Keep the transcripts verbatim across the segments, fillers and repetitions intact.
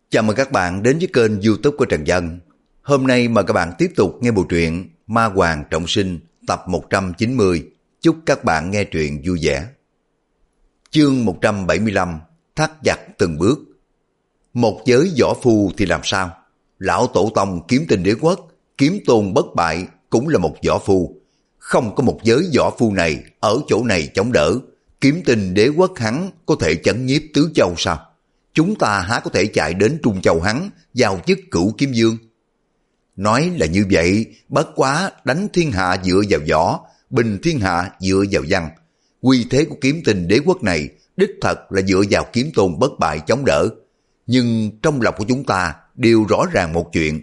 Chào mừng các bạn đến với kênh YouTube của Trần Dân. Hôm nay mời các bạn tiếp tục nghe bộ truyện Ma Hoàng Trọng Sinh tập một trăm chín mươi. Chúc các bạn nghe truyện vui vẻ. Chương một trăm bảy mươi lăm. Thắt chặt từng bước. Một giới võ phu thì làm sao? Lão tổ tông Kiếm Tinh Đế Quốc, Kiếm Tôn bất bại cũng là một võ phu. Không có một giới võ phu này ở chỗ này chống đỡ, Kiếm Tinh Đế Quốc hắn có thể chấn nhiếp tứ châu sao? Chúng ta há có thể chạy đến Trung Châu hắn giao chức Cửu Kiếm Dương? Nói là như vậy, bất quá đánh thiên hạ dựa vào võ, bình thiên hạ dựa vào văn. Quy thế của Kiếm Tinh Đế Quốc này đích thật là dựa vào Kiếm Tôn bất bại chống đỡ. Nhưng trong lòng của chúng ta đều rõ ràng một chuyện.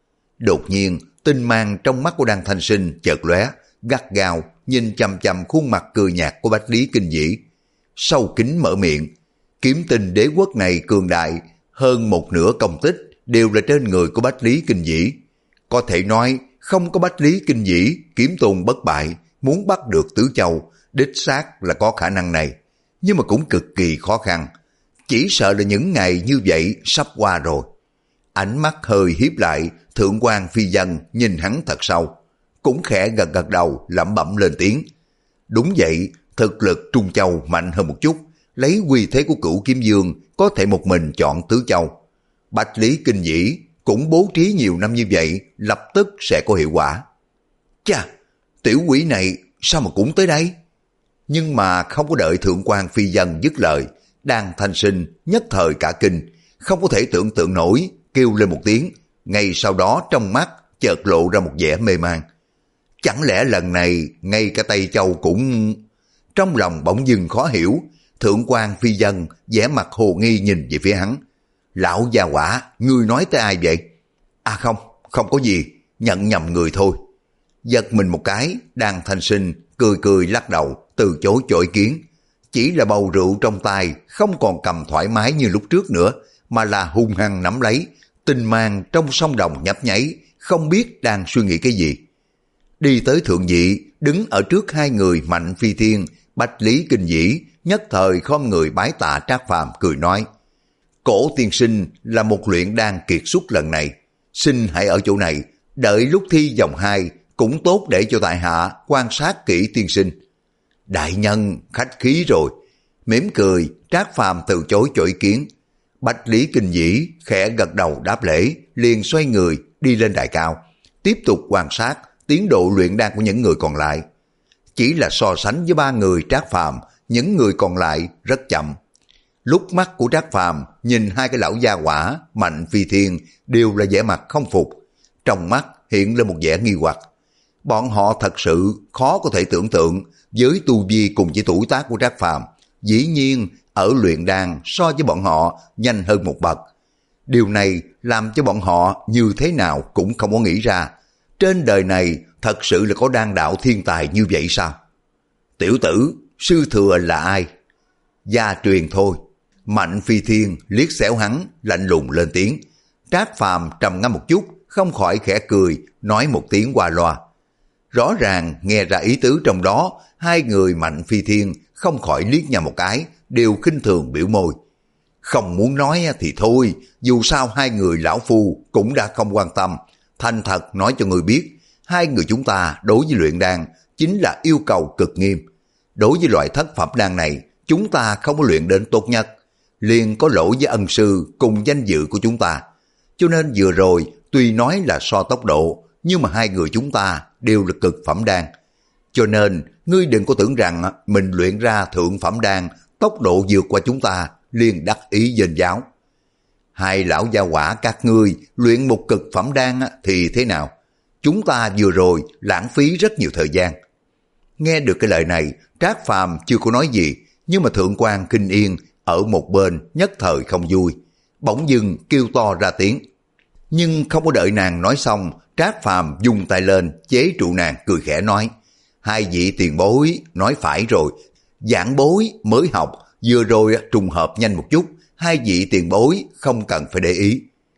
Đột nhiên, tinh mang trong mắt của Đan Thanh Sinh chợt lóe, gắt gao nhìn chằm chằm khuôn mặt cười nhạt của Bách Lý Kinh Dĩ. Sâu kín mở miệng, Kiếm Tinh Đế Quốc này cường đại, hơn một nửa công tích đều là trên người của Bách Lý Kinh Dĩ. Có thể nói, không có Bách Lý Kinh Dĩ, Kiếm Tôn bất bại, muốn bắt được tứ châu, đích xác là có khả năng này, nhưng mà cũng cực kỳ khó khăn. Chỉ sợ là những ngày như vậy sắp qua rồi. Ánh mắt hơi hiếp lại, Thượng quan Phi Dân nhìn hắn thật sâu, cũng khẽ gật gật đầu lẩm bẩm lên tiếng. Đúng vậy, thực lực Trung Châu mạnh hơn một chút, lấy quy thế của Cửu Kiếm Dương có thể một mình chọn tứ châu. Bách Lý Kinh Dĩ cũng bố trí nhiều năm như vậy, lập tức sẽ có hiệu quả. Chà, tiểu quỷ này sao mà cũng tới đây? Nhưng mà không có đợi Thượng quan Phi Dân dứt lời, Đan Thanh Sinh nhất thời cả kinh, không có thể tưởng tượng nổi, kêu lên một tiếng, ngay sau đó trong mắt chợt lộ ra một vẻ mê man. Chẳng lẽ lần này ngay cả Tây Châu cũng... Trong lòng bỗng dưng khó hiểu, Thượng quan Phi Dân vẻ mặt hồ nghi nhìn về phía hắn. Lão già quả, ngươi nói tới ai vậy? À không, không có gì, nhận nhầm người thôi. Giật mình một cái, Đan Thanh Sinh cười cười lắc đầu, từ chối cho ý kiến. Chỉ là bầu rượu trong tay không còn cầm thoải mái như lúc trước nữa, mà là hung hăng nắm lấy, tinh mang trong sông đồng nhấp nháy, không biết đang suy nghĩ cái gì. Đi tới thượng vị, đứng ở trước hai người Mạnh Phi Thiên, Bách Lý Kinh Dĩ, nhất thời khom người bái tạ Trác Phàm cười nói: Cổ tiên sinh là một luyện đan kiệt xuất lần này, xin hãy ở chỗ này, đợi lúc thi vòng hai cũng tốt để cho tại hạ quan sát kỹ tiên sinh. Đại nhân khách khí rồi. Mỉm cười, Trác Phàm từ chối cho ý kiến. Bách Lý Kinh Dĩ khẽ gật đầu đáp lễ, liền xoay người đi lên đài cao, tiếp tục quan sát tiến độ luyện đan của những người còn lại. Chỉ là so sánh với ba người Trác Phàm, những người còn lại rất chậm. Lúc mắt của Trác Phàm nhìn hai cái lão gia hỏa Mạnh Phi Thiên đều là vẻ mặt không phục, trong mắt hiện lên một vẻ nghi hoặc. Bọn họ thật sự khó có thể tưởng tượng, với tu vi cùng với tuổi tác của Trác Phàm, dĩ nhiên ở luyện đan so với bọn họ nhanh hơn một bậc. Điều này làm cho bọn họ như thế nào cũng không có nghĩ ra. Trên đời này thật sự là có đan đạo thiên tài như vậy sao? Tiểu tử, sư thừa là ai? Gia truyền thôi. Mạnh Phi Thiên liếc xéo hắn, lạnh lùng lên tiếng. Trác Phàm trầm ngâm một chút, không khỏi khẽ cười, nói một tiếng qua loa. Rõ ràng nghe ra ý tứ trong đó, hai người Mạnh Phi Thiên không khỏi liếc nhau một cái, đều khinh thường biểu môi. Không muốn nói thì thôi, dù sao hai người lão phu cũng đã không quan tâm. Thành thật nói cho người biết, hai người chúng ta đối với luyện đan chính là yêu cầu cực nghiêm. Đối với loại thất phẩm đan này, chúng ta không có luyện đến tốt nhất, liền có lỗi với ân sư cùng danh dự của chúng ta. Cho nên vừa rồi tuy nói là so tốc độ, nhưng mà hai người chúng ta đều là cực phẩm đan. Cho nên ngươi đừng có tưởng rằng mình luyện ra thượng phẩm đan tốc độ vượt qua chúng ta liền đắc ý danh giáo. Hai lão gia hỏa các ngươi luyện một cực phẩm đan thì thế nào? Chúng ta vừa rồi lãng phí rất nhiều thời gian. Nghe được cái lời này, Trác Phàm chưa có nói gì, nhưng mà Thượng quan Kinh Yên ở một bên nhất thời không vui, bỗng dưng kêu to ra tiếng. Nhưng không có đợi nàng nói xong, Trác Phàm dùng tay lên chế trụ nàng, cười khẽ nói: Hai vị tiền bối nói phải rồi, giảng bối mới học, vừa rồi trùng hợp nhanh một chút, hai vị tiền bối không cần phải để ý.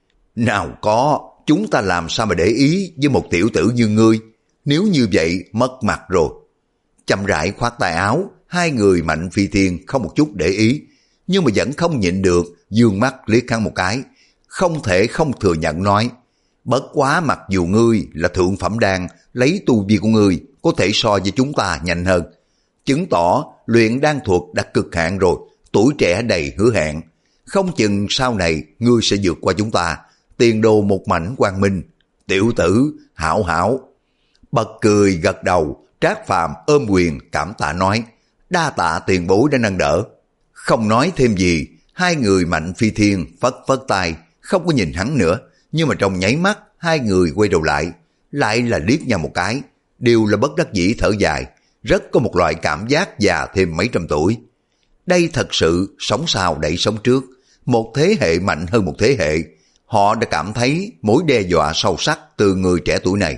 Nào có, chúng ta làm sao mà để ý với một tiểu tử như ngươi, nếu như vậy mất mặt rồi. Chậm rãi khoát tay áo, hai người Mạnh Phi Thiên không một chút để ý, nhưng mà vẫn không nhịn được, dương mắt liếc hắn một cái, không thể không thừa nhận nói, bất quá mặc dù ngươi là thượng phẩm đan, lấy tu vi của ngươi có thể so với chúng ta nhanh hơn, chứng tỏ luyện đan thuật đã cực hạn rồi, tuổi trẻ đầy hứa hẹn, không chừng sau này ngươi sẽ vượt qua chúng ta, tiền đồ một mảnh quang minh. Tiểu tử, hảo hảo. Bật cười gật đầu, Trác Phàm ôm quyền cảm tạ nói, đa tạ tiền bối đã nâng đỡ. Không nói thêm gì, hai người Mạnh Phi Thiên phất phất tay, không có nhìn hắn nữa, nhưng mà trong nháy mắt hai người quay đầu lại, lại là liếc nhau một cái, đều là bất đắc dĩ thở dài, rất có một loại cảm giác già thêm mấy trăm tuổi. Đây thật sự sống sau đẩy sống trước, một thế hệ mạnh hơn một thế hệ, họ đã cảm thấy mối đe dọa sâu sắc từ người trẻ tuổi này.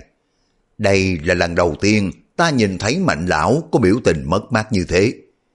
Đây là lần đầu tiên ta nhìn thấy Mạnh lão có biểu tình mất mát như thế.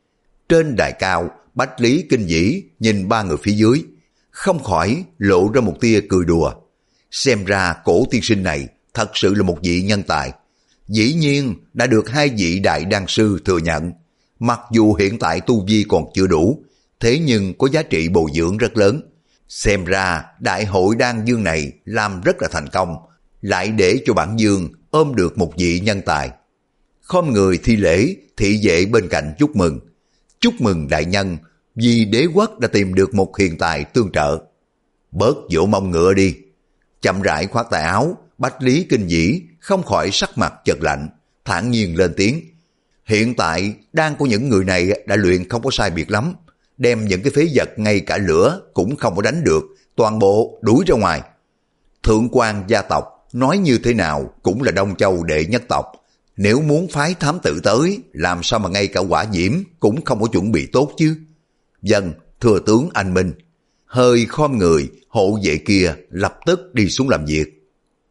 Trên đài cao, Bách Lý kinh dĩ nhìn ba người phía dưới, không khỏi lộ ra một tia cười đùa. Xem ra cổ tiên sinh này thật sự là một vị nhân tài. Dĩ nhiên đã được hai vị đại đan sư thừa nhận. Mặc dù hiện tại tu vi còn chưa đủ, thế nhưng có giá trị bồi dưỡng rất lớn. Xem ra đại hội đan dương này làm rất là thành công, lại để cho bản dương ôm được một vị nhân tài. Khom người thi lễ, thị vệ bên cạnh chúc mừng. Chúc mừng đại nhân, vì đế quốc đã tìm được một hiền tài tương trợ. Bớt vỗ mông ngựa đi. Chậm rãi khoác tay áo, Bách Lý kinh dĩ không khỏi sắc mặt chợt lạnh, thản nhiên lên tiếng. Hiện tại đan của những người này đã luyện không có sai biệt lắm, đem những cái phế vật ngay cả lửa cũng không có đánh được, toàn bộ đuổi ra ngoài. Thượng quan gia tộc nói như thế nào cũng là Đông Châu đệ nhất tộc, nếu muốn phái thám tử tới, làm sao mà ngay cả Hỏa Diễm cũng không có chuẩn bị tốt chứ. Dân, thừa tướng anh minh. Hơi khom người, hộ vệ kia lập tức đi xuống làm việc.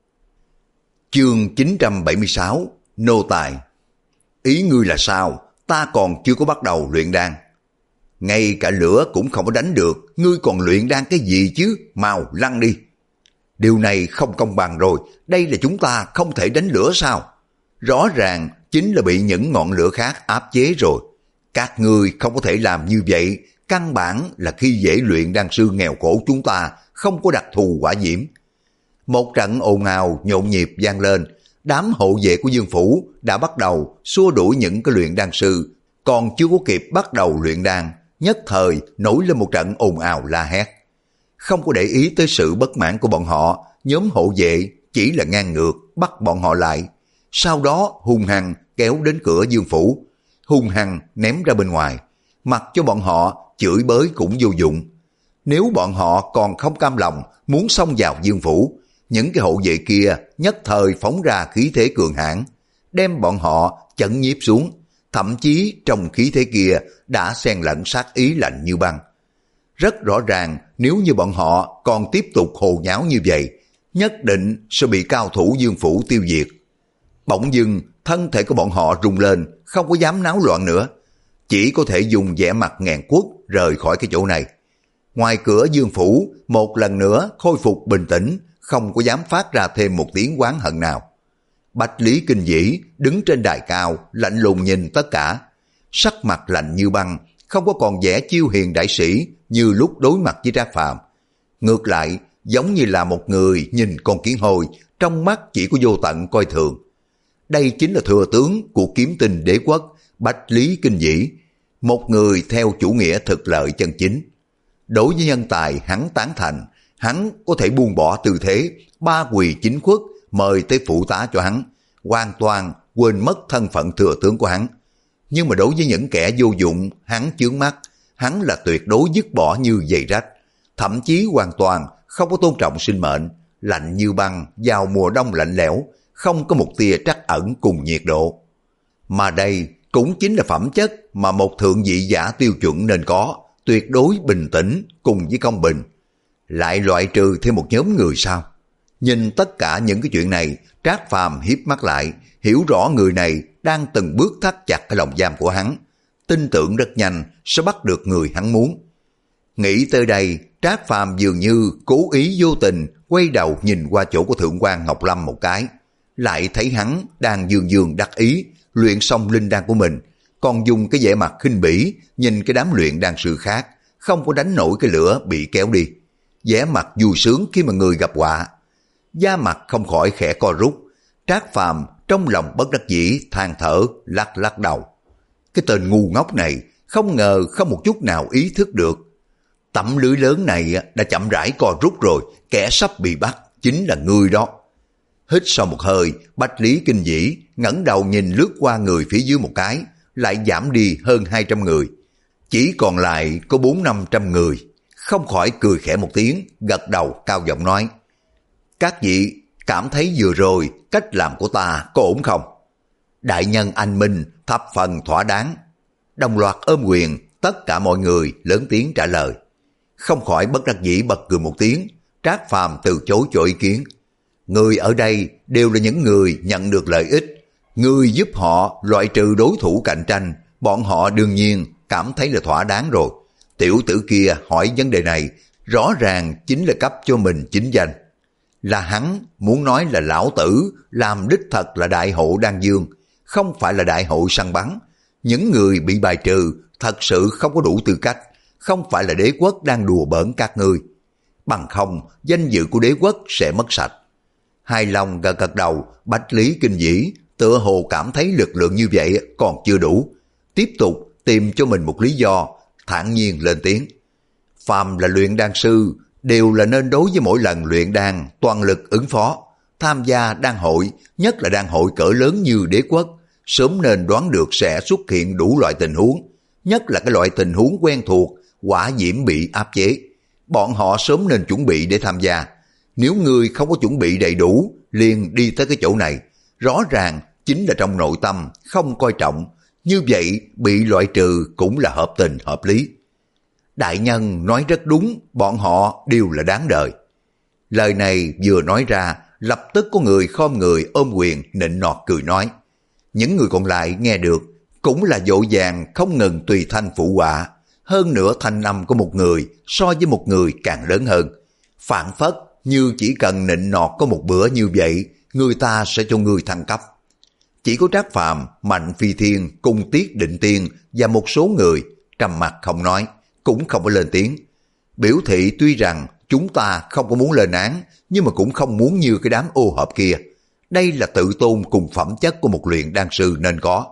Chương chín trăm bảy mươi sáu, nô tài. Ý ngươi là sao? Ta còn chưa có bắt đầu luyện đan. Ngay cả lửa cũng không có đánh được, ngươi còn luyện đan cái gì chứ? Mau lăn đi. Điều này không công bằng rồi, đây là chúng ta không thể đánh lửa sao? Rõ ràng chính là bị những ngọn lửa khác áp chế rồi. Các ngươi không có thể làm như vậy, căn bản là khi dễ luyện đan sư nghèo khổ chúng ta không có đặc thù hỏa diễm. Một trận ồn ào nhộn nhịp vang lên, đám hộ vệ của Dương Phủ đã bắt đầu xua đuổi những cái luyện đan sư, còn chưa có kịp bắt đầu luyện đan, nhất thời nổi lên một trận ồn ào la hét. Không có để ý tới sự bất mãn của bọn họ, nhóm hộ vệ chỉ là ngang ngược bắt bọn họ lại, sau đó hung hăng kéo đến cửa Dương Phủ, hung hăng ném ra bên ngoài, mặc cho bọn họ chửi bới cũng vô dụng. Nếu bọn họ còn không cam lòng muốn xông vào Dương Phủ, những cái hộ vệ kia nhất thời phóng ra khí thế cường hãn, đem bọn họ chấn nhiếp xuống, thậm chí trong khí thế kia đã xen lẫn sát ý lạnh như băng. Rất rõ ràng nếu như bọn họ còn tiếp tục hồ nháo như vậy, nhất định sẽ bị cao thủ Dương Phủ tiêu diệt. Bỗng dưng thân thể của bọn họ rung lên, không có dám náo loạn nữa, chỉ có thể dùng vẻ mặt nghẹn quất rời khỏi cái chỗ này. Ngoài cửa Dương Phủ một lần nữa khôi phục bình tĩnh, không có dám phát ra thêm một tiếng oán hận nào. Bách Lý kinh dĩ đứng trên đài cao lạnh lùng nhìn tất cả, sắc mặt lạnh như băng, không có còn vẻ chiêu hiền đại sĩ như lúc đối mặt với Trác Phàm. Ngược lại giống như là một người nhìn con kiến hôi, trong mắt chỉ có vô tận coi thường. Đây chính là thừa tướng của Kiếm Tinh Đế quốc Bách Lý kinh dĩ, một người theo chủ nghĩa thực lợi chân chính. Đối với nhân tài hắn tán thành, hắn có thể buông bỏ tư thế, ba quỳ chính khuất mời tới phụ tá cho hắn, hoàn toàn quên mất thân phận thừa tướng của hắn. Nhưng mà đối với những kẻ vô dụng hắn chướng mắt, hắn là tuyệt đối dứt bỏ như giày rách, thậm chí hoàn toàn không có tôn trọng sinh mệnh, lạnh như băng vào mùa đông lạnh lẽo, không có một tia trắc ẩn cùng nhiệt độ. Mà đây cũng chính là phẩm chất mà một thượng vị giả tiêu chuẩn nên có, tuyệt đối bình tĩnh cùng với công bình. Lại loại trừ thêm một nhóm người sao? Nhìn tất cả những cái chuyện này, Trác Phàm hiếp mắt lại, hiểu rõ người này đang từng bước thắt chặt cái lòng giam của hắn, tin tưởng rất nhanh sẽ bắt được người hắn muốn. Nghĩ tới đây, Trác Phàm dường như cố ý vô tình quay đầu nhìn qua chỗ của Thượng quan Ngọc Lâm một cái, lại thấy hắn đang dương dương đắc ý luyện xong linh đan của mình, còn dùng cái vẻ mặt khinh bỉ nhìn cái đám luyện đan sư khác, không có đánh nổi cái lửa bị kéo đi. vẻ mặt vui sướng khi mà người gặp họa. Da mặt không khỏi khẽ co rút, Trác Phàm trong lòng bất đắc dĩ than thở, lắc lắc đầu. Cái tên ngu ngốc này không ngờ không một chút nào ý thức được. Tấm lưới lớn này đã chậm rãi co rút rồi, kẻ sắp bị bắt chính là ngươi đó. Hít sau một hơi, Bách Lý Kinh Dĩ ngẩng đầu nhìn lướt qua người phía dưới một cái, lại giảm đi hơn hai trăm người. Chỉ còn lại có bốn năm trăm người. Không khỏi cười khẽ một tiếng, gật đầu cao giọng nói. Các vị cảm thấy vừa rồi cách làm của ta có ổn không? Đại nhân anh minh, thập phần thỏa đáng. Đồng loạt ôm quyền, tất cả mọi người lớn tiếng trả lời. Không khỏi bất đắc dĩ bật cười một tiếng, Trác Phàm từ chối cho ý kiến. Người ở đây đều là những người nhận được lợi ích. Người giúp họ loại trừ đối thủ cạnh tranh, bọn họ đương nhiên cảm thấy là thỏa đáng rồi. Tiểu tử kia hỏi vấn đề này, rõ ràng chính là cấp cho mình chính danh. Là hắn muốn nói là lão tử làm đích thật là đại hội đan dương, không phải là đại hội săn bắn. Những người bị bài trừ thật sự không có đủ tư cách, không phải là đế quốc đang đùa bỡn các ngươi. Bằng không, danh dự của đế quốc sẽ mất sạch. Hài lòng gật gật đầu, Bách Lý Kinh Dĩ tựa hồ cảm thấy lực lượng như vậy còn chưa đủ. Tiếp tục tìm cho mình một lý do, thản nhiên lên tiếng. Phàm là luyện đan sư, đều là nên đối với mỗi lần luyện đan toàn lực ứng phó. Tham gia đan hội, nhất là đan hội cỡ lớn như đế quốc, sớm nên đoán được sẽ xuất hiện đủ loại tình huống, nhất là cái loại tình huống quen thuộc, hỏa diễm bị áp chế. Bọn họ sớm nên chuẩn bị để tham gia. Nếu ngươi không có chuẩn bị đầy đủ, liền đi tới cái chỗ này, rõ ràng chính là trong nội tâm không coi trọng, như vậy bị loại trừ cũng là hợp tình hợp lý. Đại nhân nói rất đúng, bọn họ đều là đáng đời. Lời này vừa nói ra, lập tức có người khom người ôm quyền nịnh nọt cười nói. Những người còn lại nghe được, cũng là dỗ dàng không ngừng tùy thanh phụ họa. Hơn nữa thanh âm của một người so với một người càng lớn hơn. Phản phất như chỉ cần nịnh nọt có một bữa như vậy, người ta sẽ cho người thăng cấp. Chỉ có Trác Phàm, Mạnh Phi Thiên, Cung Tiết Định Tiên và một số người trầm mặt không nói, cũng không có lên tiếng. Biểu thị tuy rằng chúng ta không có muốn lên án, nhưng mà cũng không muốn như cái đám ô hợp kia. Đây là tự tôn cùng phẩm chất của một luyện đan sư nên có.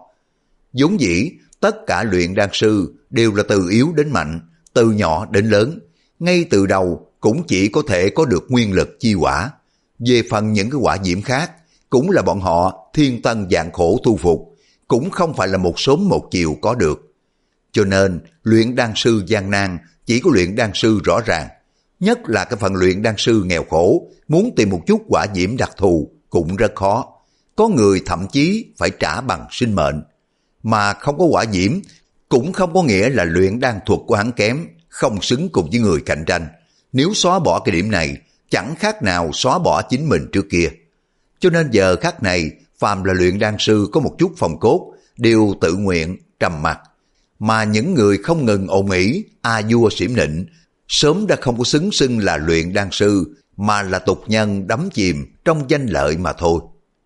Vốn dĩ, tất cả luyện đan sư đều là từ yếu đến mạnh, từ nhỏ đến lớn. Ngay từ đầu cũng chỉ có thể có được nguyên lực chi quả. Về phần những cái quả diễm khác, cũng là bọn họ thiên tân vạn khổ thu phục, cũng không phải là một sớm một chiều có được. Cho nên, luyện đan sư gian nan chỉ có luyện đan sư rõ ràng. Nhất là cái phần luyện đan sư nghèo khổ, muốn tìm một chút quả diễm đặc thù cũng rất khó. Có người thậm chí phải trả bằng sinh mệnh. Mà không có quả diễm, cũng không có nghĩa là luyện đan thuật của hắn kém, không xứng cùng với người cạnh tranh. Nếu xóa bỏ cái điểm này, chẳng khác nào xóa bỏ chính mình trước kia. Cho nên giờ khắc này, phàm là luyện đan sư có một chút phòng cốt, đều tự nguyện, trầm mặc. Mà những người không ngừng ồn ỉ, a vua xỉm nịnh, sớm đã không có xứng xưng là luyện đan sư, mà là tục nhân đắm chìm trong danh lợi mà thôi.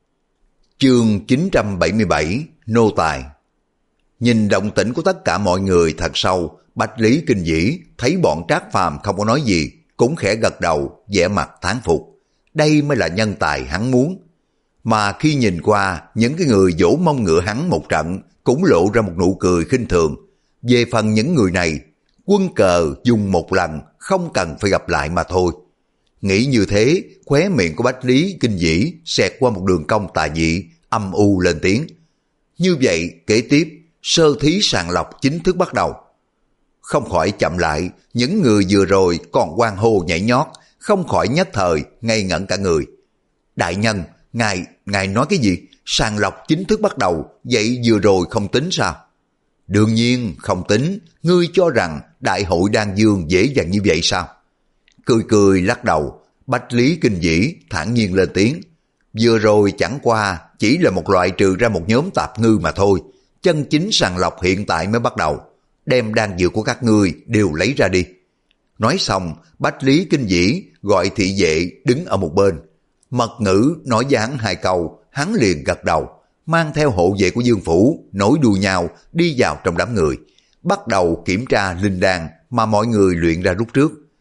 Chương chín trăm bảy mươi bảy, Nô Tài. Nhìn động tĩnh của tất cả mọi người thật sâu, Bách Lý Kinh Dĩ thấy bọn Trác Phàm không có nói gì, cũng khẽ gật đầu, vẻ mặt thán phục. Đây mới là nhân tài hắn muốn. Mà khi nhìn qua những cái người vỗ mông ngựa hắn một trận, cũng lộ ra một nụ cười khinh thường. Về phần những người này, quân cờ dùng một lần, không cần phải gặp lại mà thôi. Nghĩ như thế, khóe miệng của Bách Lý Kinh Dĩ xẹt qua một đường cong tà dị, âm u lên tiếng. Như vậy, kế tiếp, sơ thí sàng lọc chính thức bắt đầu. Không khỏi chậm lại, những người vừa rồi còn hoan hô nhảy nhót, không khỏi nhất thời ngây ngẩn cả người. Đại nhân, ngài, ngài nói cái gì? Sàng lọc chính thức bắt đầu, vậy vừa rồi không tính sao? Đương nhiên không tính, ngươi cho rằng đại hội đan dương dễ dàng như vậy sao? Cười cười lắc đầu, Bách Lý Kinh Dĩ thản nhiên lên tiếng. Vừa rồi chẳng qua chỉ là một loại trừ ra một nhóm tạp ngư mà thôi, chân chính sàng lọc hiện tại mới bắt đầu. Đem đan dược của các ngươi đều lấy ra đi. Nói xong, Bách Lý Kinh Dĩ gọi thị vệ đứng ở một bên. Mật ngữ nói với hắn hai câu, hắn liền gật đầu, mang theo hộ vệ của Dương Phủ, nối đuôi nhau đi vào trong đám người, bắt đầu kiểm tra linh đan mà mọi người luyện ra lúc trước.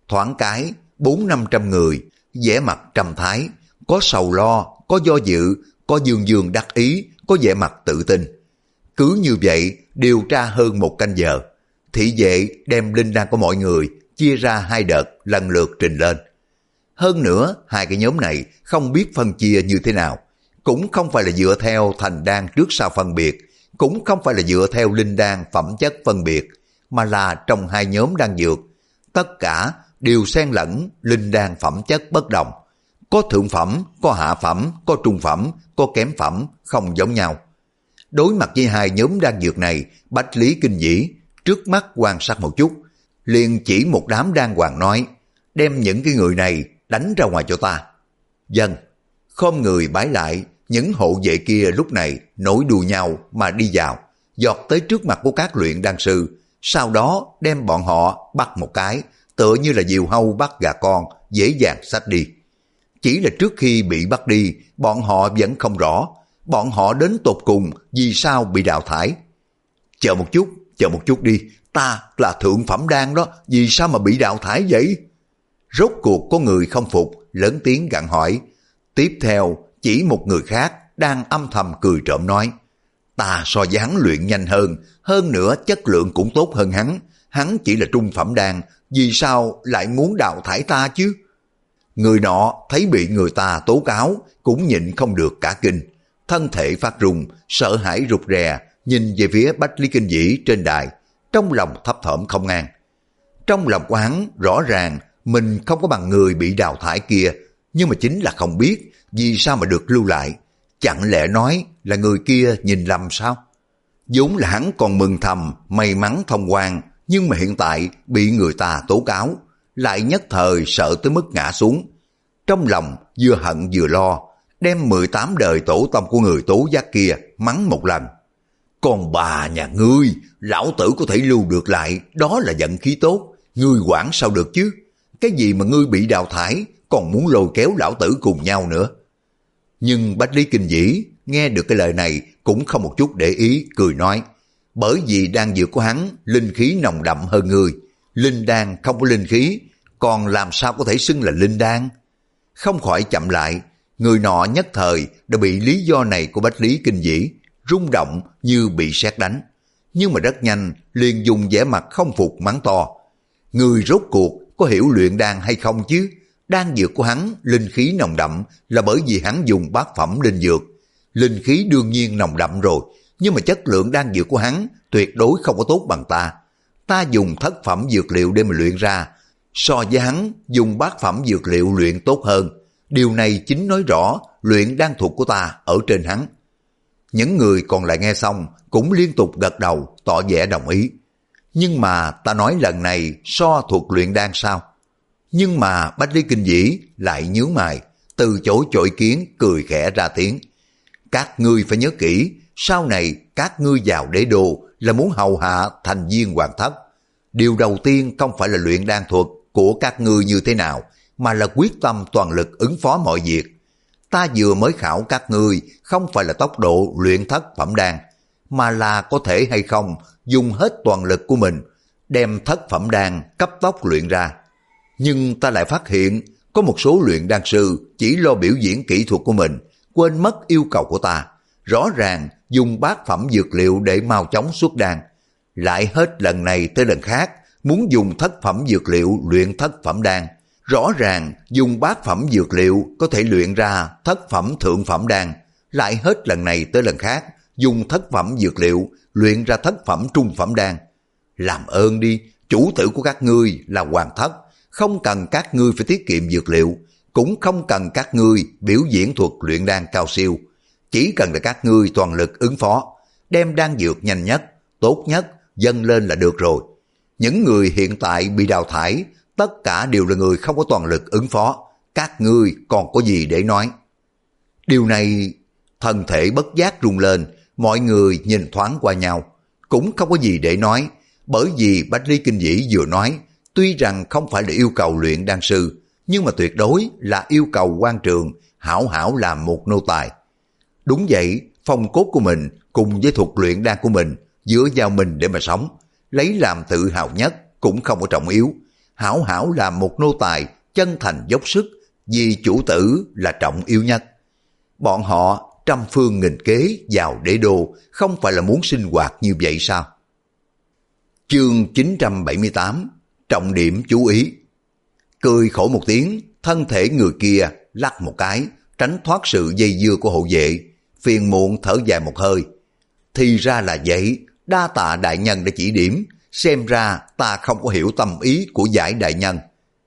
thoáng cái bốn năm trăm người, vẻ mặt trầm thái, có sầu lo, có do dự, có dương dương đắc ý, có vẻ mặt tự tin. Cứ như vậy điều tra hơn một canh giờ, thị vệ đem linh đan của mọi người chia ra hai đợt lần lượt trình lên. Hơn nữa hai cái nhóm này không biết phân chia như thế nào, cũng không phải là dựa theo thành đan trước sau phân biệt, cũng không phải là dựa theo linh đan phẩm chất phân biệt, mà là trong hai nhóm đan dược, tất cả đều xen lẫn linh đan phẩm chất bất đồng. Có thượng phẩm, có hạ phẩm, có trung phẩm, có kém phẩm, không giống nhau. Đối mặt với hai nhóm đan dược này, Bách Lý Kinh Vĩ trước mắt quan sát một chút, liền chỉ một đám đan hoàng nói, đem những cái người này đánh ra ngoài cho ta. Dân, khom người bái lại, những hộ vệ kia lúc này nối đuôi nhau mà đi vào, giọt tới trước mặt của các luyện đan sư, sau đó đem bọn họ bắt một cái, tựa như là diều hâu bắt gà con, dễ dàng xách đi. Chỉ là trước khi bị bắt đi, bọn họ vẫn không rõ, bọn họ đến tột cùng vì sao bị đào thải. Chờ một chút, chờ một chút đi, ta là thượng phẩm đan đó, vì sao mà bị đào thải vậy? Rốt cuộc có người không phục, lớn tiếng gặng hỏi. Tiếp theo, chỉ một người khác đang âm thầm cười trộm nói, ta so với hắn luyện nhanh hơn, hơn nữa chất lượng cũng tốt hơn hắn, hắn chỉ là trung phẩm đan, vì sao lại muốn đào thải ta chứ? Người nọ thấy bị người ta tố cáo, cũng nhịn không được cả kinh, thân thể phát run, sợ hãi rụt rè, nhìn về phía Bách Lý Kinh Vĩ trên đài, trong lòng thấp thỏm không an. Trong lòng của hắn rõ ràng mình không có bằng người bị đào thải kia, nhưng mà chính là không biết vì sao mà được lưu lại. Chẳng lẽ nói là người kia nhìn lầm sao? Vốn là hắn còn mừng thầm may mắn thông quan, nhưng mà hiện tại bị người ta tố cáo, lại nhất thời sợ tới mức ngã xuống. Trong lòng vừa hận vừa lo, đem mười tám đời tổ tông của người tố giác kia mắng một lần. Còn bà nhà ngươi, lão tử có thể lưu được lại, đó là vận khí tốt, ngươi quản sao được chứ? Cái gì mà ngươi bị đào thải, còn muốn lôi kéo lão tử cùng nhau nữa. Nhưng Bách Lý Kinh Vĩ nghe được cái lời này cũng không một chút để ý, cười nói, bởi vì đan dược của hắn linh khí nồng đậm hơn ngươi, linh đan không có linh khí, còn làm sao có thể xưng là linh đan? Không khỏi chậm lại, người nọ nhất thời đã bị lý do này của Bách Lý Kinh Vĩ rung động như bị sét đánh, nhưng mà rất nhanh liền dùng vẻ mặt không phục mắng to, người rốt cuộc có hiểu luyện đan hay không chứ? Đan dược của hắn linh khí nồng đậm là bởi vì hắn dùng bát phẩm linh dược, linh khí đương nhiên nồng đậm rồi, nhưng mà chất lượng đan dược của hắn tuyệt đối không có tốt bằng ta. Ta dùng thất phẩm dược liệu để mà luyện ra, so với hắn dùng bát phẩm dược liệu luyện tốt hơn. Điều này chính nói rõ luyện đan thuật của ta ở trên hắn. Những người còn lại nghe xong cũng liên tục gật đầu tỏ vẻ đồng ý. Nhưng mà ta nói lần này so thuật luyện đan sao? Nhưng mà Bách Lý Kinh Vĩ lại nhướng mày, từ chối chối kiến, cười khẽ ra tiếng. Các ngươi phải nhớ kỹ, sau này các ngươi vào đế đô là muốn hầu hạ thành viên hoàng thất. Điều đầu tiên không phải là luyện đan thuật của các ngươi như thế nào, mà là quyết tâm toàn lực ứng phó mọi việc. Ta vừa mới khảo các ngươi không phải là tốc độ luyện thất phẩm đan, mà là có thể hay không dùng hết toàn lực của mình, đem thất phẩm đan cấp tốc luyện ra. Nhưng ta lại phát hiện có một số luyện đan sư chỉ lo biểu diễn kỹ thuật của mình, quên mất yêu cầu của ta. Rõ ràng dùng bát phẩm dược liệu để mau chóng xuất đan, lại hết lần này tới lần khác muốn dùng thất phẩm dược liệu luyện thất phẩm đan. Rõ ràng dùng bát phẩm dược liệu có thể luyện ra thất phẩm thượng phẩm đan, lại hết lần này tới lần khác dùng thất phẩm dược liệu luyện ra thất phẩm trung phẩm đan. Làm ơn đi, chủ tử của các ngươi là hoàng thất, không cần các ngươi phải tiết kiệm dược liệu, cũng không cần các ngươi biểu diễn thuật luyện đan cao siêu, chỉ cần là các ngươi toàn lực ứng phó, đem đan dược nhanh nhất, tốt nhất dâng lên là được rồi. Những người hiện tại bị đào thải, tất cả đều là người không có toàn lực ứng phó, các ngươi còn có gì để nói? Điều này, thân thể bất giác rung lên, mọi người nhìn thoáng qua nhau, cũng không có gì để nói, bởi vì Bách Lý Kinh Vĩ vừa nói, tuy rằng không phải là yêu cầu luyện đan sư, nhưng mà tuyệt đối là yêu cầu quan trường hảo hảo làm một nô tài. Đúng vậy, phong cốt của mình cùng với thuật luyện đan của mình dựa vào mình để mà sống, lấy làm tự hào nhất cũng không có trọng yếu. hảo hảo làm một nô tài, chân thành dốc sức, vì chủ tử là trọng yếu nhất. Bọn họ trăm phương nghìn kế vào đế đô, không phải là muốn sinh hoạt như vậy sao? Chương chín trăm bảy mươi tám, trọng điểm chú ý. Cười khổ một tiếng, thân thể người kia lắc một cái, tránh thoát sự dây dưa của hộ vệ, phiền muộn thở dài một hơi. Thì ra là vậy, đa tạ đại nhân đã chỉ điểm, xem ra ta không có hiểu tâm ý của giải đại nhân.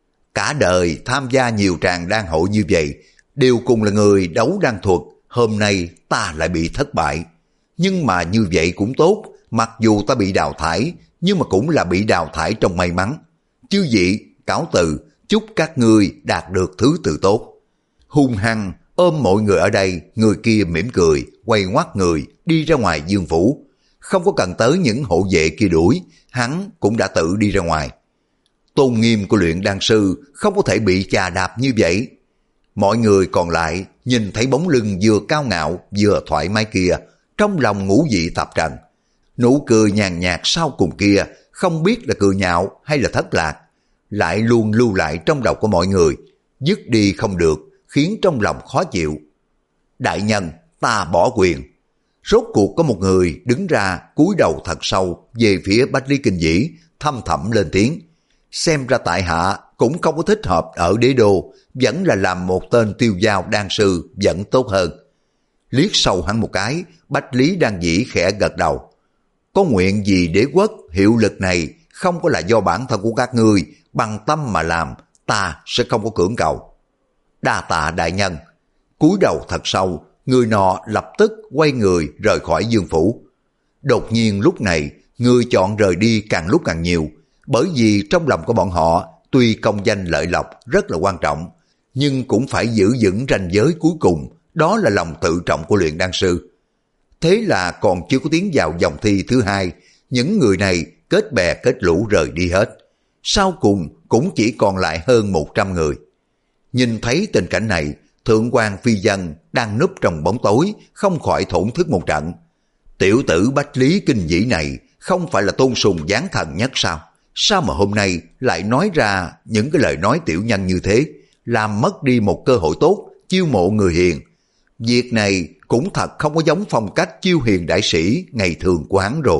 Cả đời tham gia nhiều tràng đan hội như vậy, đều cùng là người đấu đan thuật, hôm nay ta lại bị thất bại. Nhưng mà như vậy cũng tốt, mặc dù ta bị đào thải, nhưng mà cũng là bị đào thải trong may mắn. Chư vị, cáo từ, chúc các ngươi đạt được thứ tự tốt. Hung hăng ôm mọi người ở đây, người kia mỉm cười, quay ngoắt người, đi ra ngoài dương phủ. Không có cần tới những hộ vệ kia đuổi, hắn cũng đã tự đi ra ngoài. Tôn nghiêm của luyện đan sư không có thể bị chà đạp như vậy. Mọi người còn lại nhìn thấy bóng lưng vừa cao ngạo vừa thoải mái kia, trong lòng ngũ vị tạp trần. Nụ cười nhàn nhạt sau cùng kia không biết là cười nhạo hay là thất lạc, lại luôn lưu lại trong đầu của mọi người, dứt đi không được, khiến trong lòng khó chịu. Đại nhân, ta bỏ quyền. Rốt cuộc có một người đứng ra cúi đầu thật sâu về phía Bách Lý Kinh Dĩ, thâm thẳm lên tiếng. Xem ra tại hạ cũng không có thích hợp ở đế đô, vẫn là làm một tên tiêu dao đan sư vẫn tốt hơn. Liếc sâu hắn một cái, Bách Lý Đan Dĩ khẽ gật đầu. Có nguyện gì đế quốc hiệu lực này không có là do bản thân của các ngươi bằng tâm mà làm, ta sẽ không có cưỡng cầu. Đa tạ đại nhân. Cúi đầu thật sâu, người nọ lập tức quay người rời khỏi dương phủ. Đột nhiên lúc này, người chọn rời đi càng lúc càng nhiều, bởi vì trong lòng của bọn họ tuy công danh lợi lộc rất là quan trọng, nhưng cũng phải giữ vững ranh giới cuối cùng, đó là lòng tự trọng của luyện đan sư. Thế là còn chưa có tiến vào vòng thi thứ hai, những người này kết bè kết lũ rời đi hết. Sau cùng cũng chỉ còn lại hơn một trăm người. Nhìn thấy tình cảnh này, Thượng quan Phi Dân đang núp trong bóng tối, không khỏi thổn thức một trận. Tiểu tử Bách Lý Kinh Dĩ này không phải là tôn sùng giáng thần nhất sao? Sao mà hôm nay lại nói ra những cái lời nói tiểu nhân như thế, làm mất đi một cơ hội tốt, chiêu mộ người hiền. Việc này cũng thật không có giống phong cách chiêu hiền đại sĩ ngày thường của hắn rồi.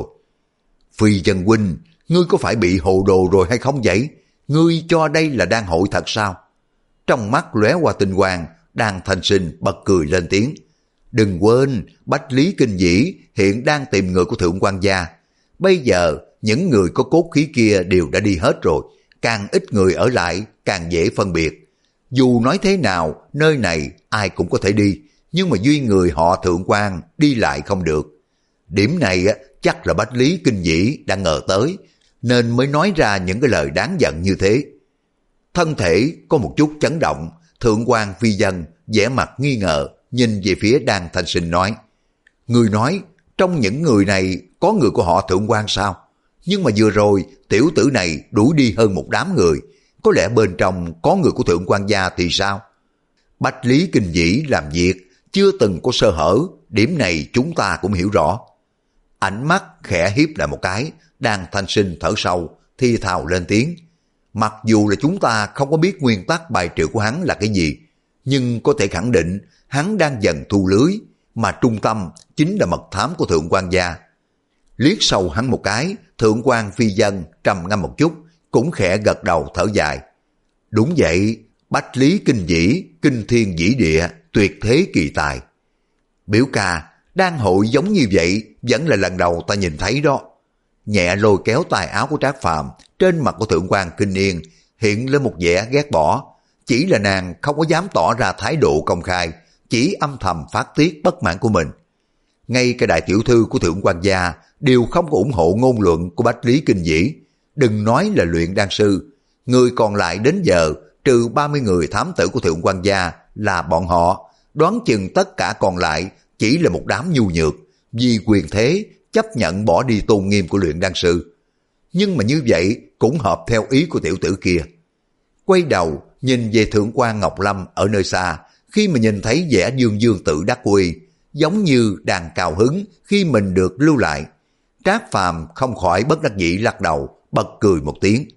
Phi Dân huynh, ngươi có phải bị hồ đồ rồi hay không vậy? Ngươi cho đây là đan hội thật sao? Trong mắt lóe qua tinh quang, Đan Thanh Sinh bật cười lên tiếng. Đừng quên, Bách Lý Kinh Dĩ hiện đang tìm người của Thượng quan gia. Bây giờ, những người có cốt khí kia đều đã đi hết rồi. Càng ít người ở lại, càng dễ phân biệt. Dù nói thế nào, nơi này ai cũng có thể đi, nhưng mà duy người họ Thượng quan đi lại không được. Điểm này chắc là Bách Lý Kinh Dĩ đã ngờ tới, nên mới nói ra những cái lời đáng giận như thế. Thân thể có một chút chấn động, Thượng quan Phi Dân vẻ mặt nghi ngờ, nhìn về phía Đan Thanh Sinh nói. Người nói, trong những người này có người của họ Thượng quan sao? Nhưng mà vừa rồi, tiểu tử này đuổi đi hơn một đám người, có lẽ bên trong có người của Thượng quan gia thì sao? Bách Lý Kinh Dĩ làm việc, chưa từng có sơ hở, điểm này chúng ta cũng hiểu rõ. Ánh mắt khẽ hiếp lại một cái, Đan Thanh Sinh thở sâu, thi thào lên tiếng. Mặc dù là chúng ta không có biết nguyên tắc bài triệu của hắn là cái gì, nhưng có thể khẳng định hắn đang dần thu lưới, mà trung tâm chính là mật thám của Thượng quan gia. Liếc sâu hắn một cái, Thượng quan Phi Dân trầm ngâm một chút, cũng khẽ gật đầu thở dài. Đúng vậy, Bách Lý Kinh Dĩ, kinh thiên dĩ địa, tuyệt thế kỳ tài. Biểu ca, đan hội giống như vậy, vẫn là lần đầu ta nhìn thấy đó. Nhẹ lôi kéo tay áo của Trác Phàm, trên mặt của Thượng quan Kinh Yên hiện lên một vẻ ghét bỏ. Chỉ là nàng không có dám tỏ ra thái độ công khai, chỉ âm thầm phát tiết bất mãn của mình. Ngay cả đại tiểu thư của Thượng quan gia đều không có ủng hộ ngôn luận của Bách Lý Kinh Dĩ. Đừng nói là luyện đan sư, người còn lại đến giờ trừ ba mươi người thám tử của Thượng quan gia là bọn họ, đoán chừng tất cả còn lại chỉ là một đám nhu nhược, vì quyền thế chấp nhận bỏ đi tôn nghiêm của luyện đan sư. Nhưng mà như vậy cũng hợp theo ý của tiểu tử kia. Quay đầu nhìn về Thượng quan Ngọc Lâm ở nơi xa, khi mà nhìn thấy vẻ dương dương tự đắc uy, giống như đang cao hứng khi mình được lưu lại. Trác Phàm không khỏi bất đắc dĩ lắc đầu, bật cười một tiếng.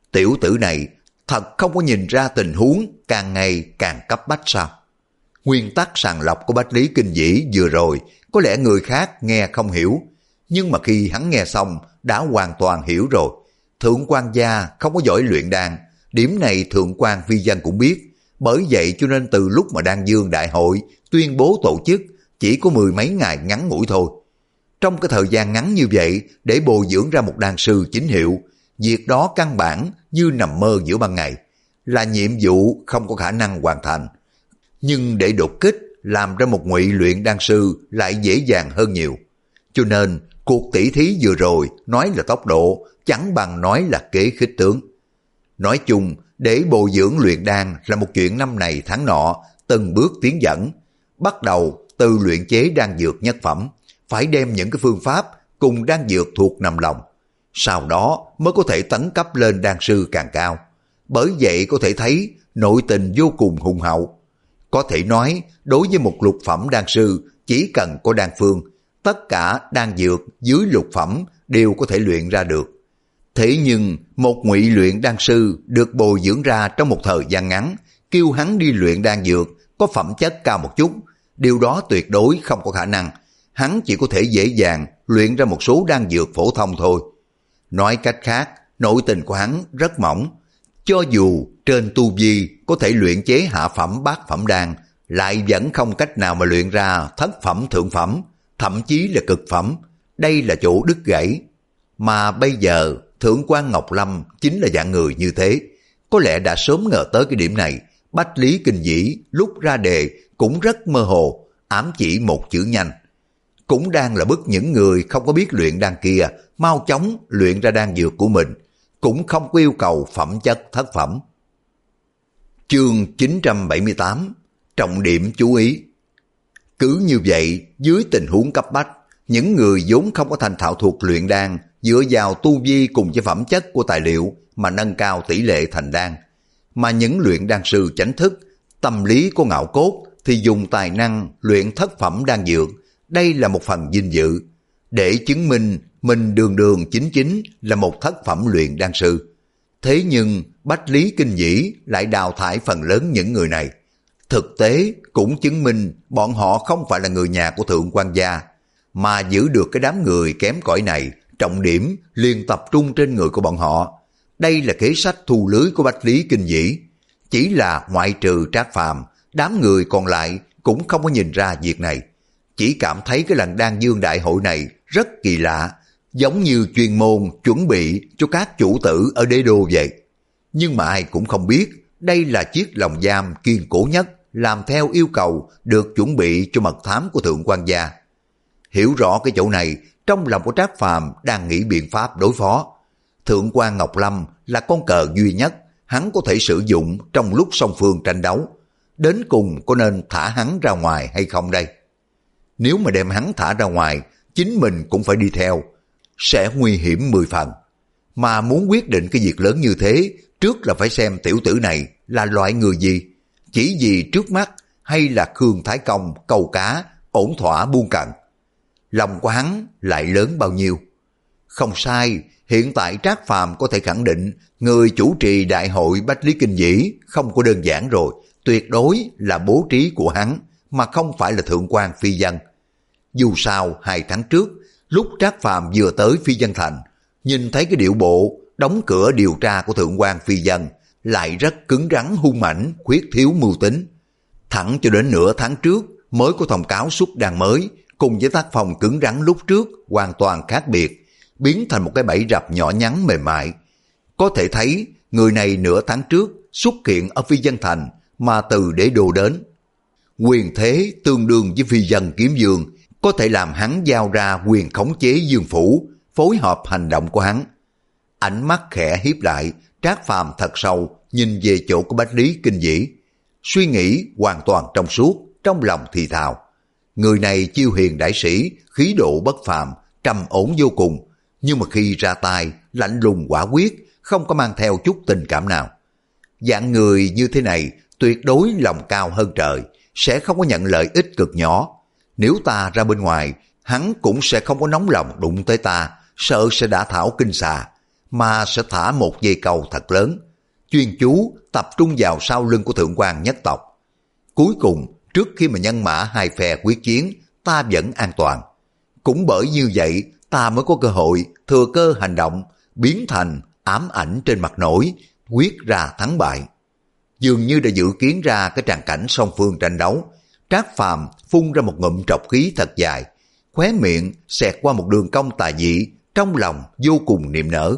Tiểu tử này thật không có nhìn ra tình huống càng ngày càng cấp bách sao? Nguyên tắc sàng lọc của Bách Lý Kinh Vĩ vừa rồi có lẽ người khác nghe không hiểu, nhưng mà khi hắn nghe xong đã hoàn toàn hiểu rồi. Thượng quan gia không có giỏi luyện đan, điểm này Thượng quan Phi Dân cũng biết, bởi vậy cho nên từ lúc mà Đan Dương Đại hội tuyên bố tổ chức chỉ có mười mấy ngày ngắn ngủi thôi. Trong cái thời gian ngắn như vậy để bồi dưỡng ra một đan sư chính hiệu, việc đó căn bản như nằm mơ giữa ban ngày, là nhiệm vụ không có khả năng hoàn thành. Nhưng để đột kích làm ra một ngụy luyện đan sư lại dễ dàng hơn nhiều. Cho nên cuộc tỷ thí vừa rồi nói là tốc độ chẳng bằng nói là kế khích tướng. Nói chung, để bồi dưỡng luyện đan là một chuyện năm này tháng nọ, từng bước tiến dẫn. Bắt đầu từ luyện chế đan dược nhất phẩm, phải đem những cái phương pháp cùng đan dược thuộc nằm lòng. Sau đó mới có thể tấn cấp lên đan sư càng cao. Bởi vậy có thể thấy nội tình vô cùng hùng hậu. Có thể nói, đối với một lục phẩm đan sư, chỉ cần có đan phương, tất cả đan dược dưới lục phẩm đều có thể luyện ra được. Thế nhưng, một ngụy luyện đan sư được bồi dưỡng ra trong một thời gian ngắn, kêu hắn đi luyện đan dược có phẩm chất cao một chút, điều đó tuyệt đối không có khả năng. Hắn chỉ có thể dễ dàng luyện ra một số đan dược phổ thông thôi. Nói cách khác, nội tình của hắn rất mỏng. Cho dù trên tu vi có thể luyện chế hạ phẩm bát phẩm đan, lại vẫn không cách nào mà luyện ra thất phẩm thượng phẩm, thậm chí là cực phẩm. Đây là chỗ đứt gãy. Mà bây giờ Thượng quan Ngọc Lâm chính là dạng người như thế. Có lẽ đã sớm ngờ tới cái điểm này. Bách Lý Kinh Vĩ lúc ra đề cũng rất mơ hồ, ám chỉ một chữ nhanh. Cũng đang là bức những người không có biết luyện đan kia mau chóng luyện ra đan dược của mình, cũng không có yêu cầu phẩm chất thất phẩm. Chương chín trăm bảy mươi tám, trọng điểm chú ý. Cứ như vậy, dưới tình huống cấp bách, những người vốn không có thành thạo thuộc luyện đan dựa vào tu vi cùng với phẩm chất của tài liệu mà nâng cao tỷ lệ thành đan. Mà những luyện đan sư chánh thức, tâm lý của ngạo cốt thì dùng tài năng luyện thất phẩm đan dược. Đây là một phần vinh dự, để chứng minh mình đường đường chính chính là một thất phẩm luyện đan sư. Thế nhưng Bách Lý Kinh Vĩ lại đào thải phần lớn những người này. Thực tế cũng chứng minh bọn họ không phải là người nhà của Thượng quan gia, mà giữ được cái đám người kém cỏi này, trọng điểm liền tập trung trên người của bọn họ. Đây là kế sách thu lưới của Bách Lý Kinh Vĩ. Chỉ là ngoại trừ Trác Phàm, đám người còn lại cũng không có nhìn ra việc này. Chỉ cảm thấy cái lần Đan Dương Đại hội này rất kỳ lạ, giống như chuyên môn chuẩn bị cho các chủ tử ở đế đô vậy. Nhưng mà ai cũng không biết, đây là chiếc lồng giam kiên cố nhất, làm theo yêu cầu được chuẩn bị cho mật thám của Thượng quan gia. Hiểu rõ cái chỗ này, trong lòng của Trác Phàm đang nghĩ biện pháp đối phó. Thượng quan Ngọc Lâm là con cờ duy nhất hắn có thể sử dụng trong lúc song phương tranh đấu. Đến cùng có nên thả hắn ra ngoài hay không đây? Nếu mà đem hắn thả ra ngoài, chính mình cũng phải đi theo, sẽ nguy hiểm mười phần. Mà muốn quyết định cái việc lớn như thế, trước là phải xem tiểu tử này là loại người gì, chỉ vì trước mắt hay là Khương Thái Công câu cá, ổn thỏa buông cận. Lòng của hắn lại lớn bao nhiêu? Không sai, hiện tại Trác Phàm có thể khẳng định người chủ trì đại hội Bách Lý Kinh Vĩ không có đơn giản rồi, tuyệt đối là bố trí của hắn, mà không phải là Thượng quan Phi Dân. Dù sao, hai tháng trước, lúc Trác Phàm vừa tới Phi Dân Thành, nhìn thấy cái điệu bộ, đóng cửa điều tra của Thượng quan Phi Dân, lại rất cứng rắn hung mãnh, khuyết thiếu mưu tính. Thẳng cho đến nửa tháng trước mới có thông cáo xuất đàn mới, cùng với tác phong cứng rắn lúc trước hoàn toàn khác biệt, biến thành một cái bẫy rập nhỏ nhắn mềm mại. Có thể thấy người này nửa tháng trước xuất hiện ở Phi Dân Thành mà từ đế đô đến. Quyền thế tương đương với Phi Dân Kiếm Vương, có thể làm hắn giao ra quyền khống chế Dương Phủ, phối hợp hành động của hắn. Ánh mắt khẽ hiếp lại, Trác Phàm thật sâu nhìn về chỗ của Bách Lý Kinh Vĩ, suy nghĩ hoàn toàn trong suốt, trong lòng thì thào. Người này chiêu hiền đại sĩ, khí độ bất phàm, trầm ổn vô cùng, nhưng mà khi ra tay lạnh lùng quả quyết, không có mang theo chút tình cảm nào. Dạng người như thế này tuyệt đối lòng cao hơn trời, sẽ không có nhận lợi ích cực nhỏ. Nếu ta ra bên ngoài, hắn cũng sẽ không có nóng lòng đụng tới ta, sợ sẽ đả thảo kinh xà. mà sẽ thả một dây cầu thật lớn, chuyên chú tập trung vào sau lưng của thượng quan nhất tộc. Cuối cùng, trước khi mà nhân mã hai phe quyết chiến, ta vẫn an toàn. Cũng bởi như vậy, ta mới có cơ hội thừa cơ hành động, biến thành ám ảnh trên mặt nổi, quyết ra thắng bại. Dường như đã dự kiến ra cái tràng cảnh song phương tranh đấu, Trác Phàm phun ra một ngụm trọc khí thật dài, khóe miệng xẹt qua một đường cong tà dị, trong lòng vô cùng niềm nở.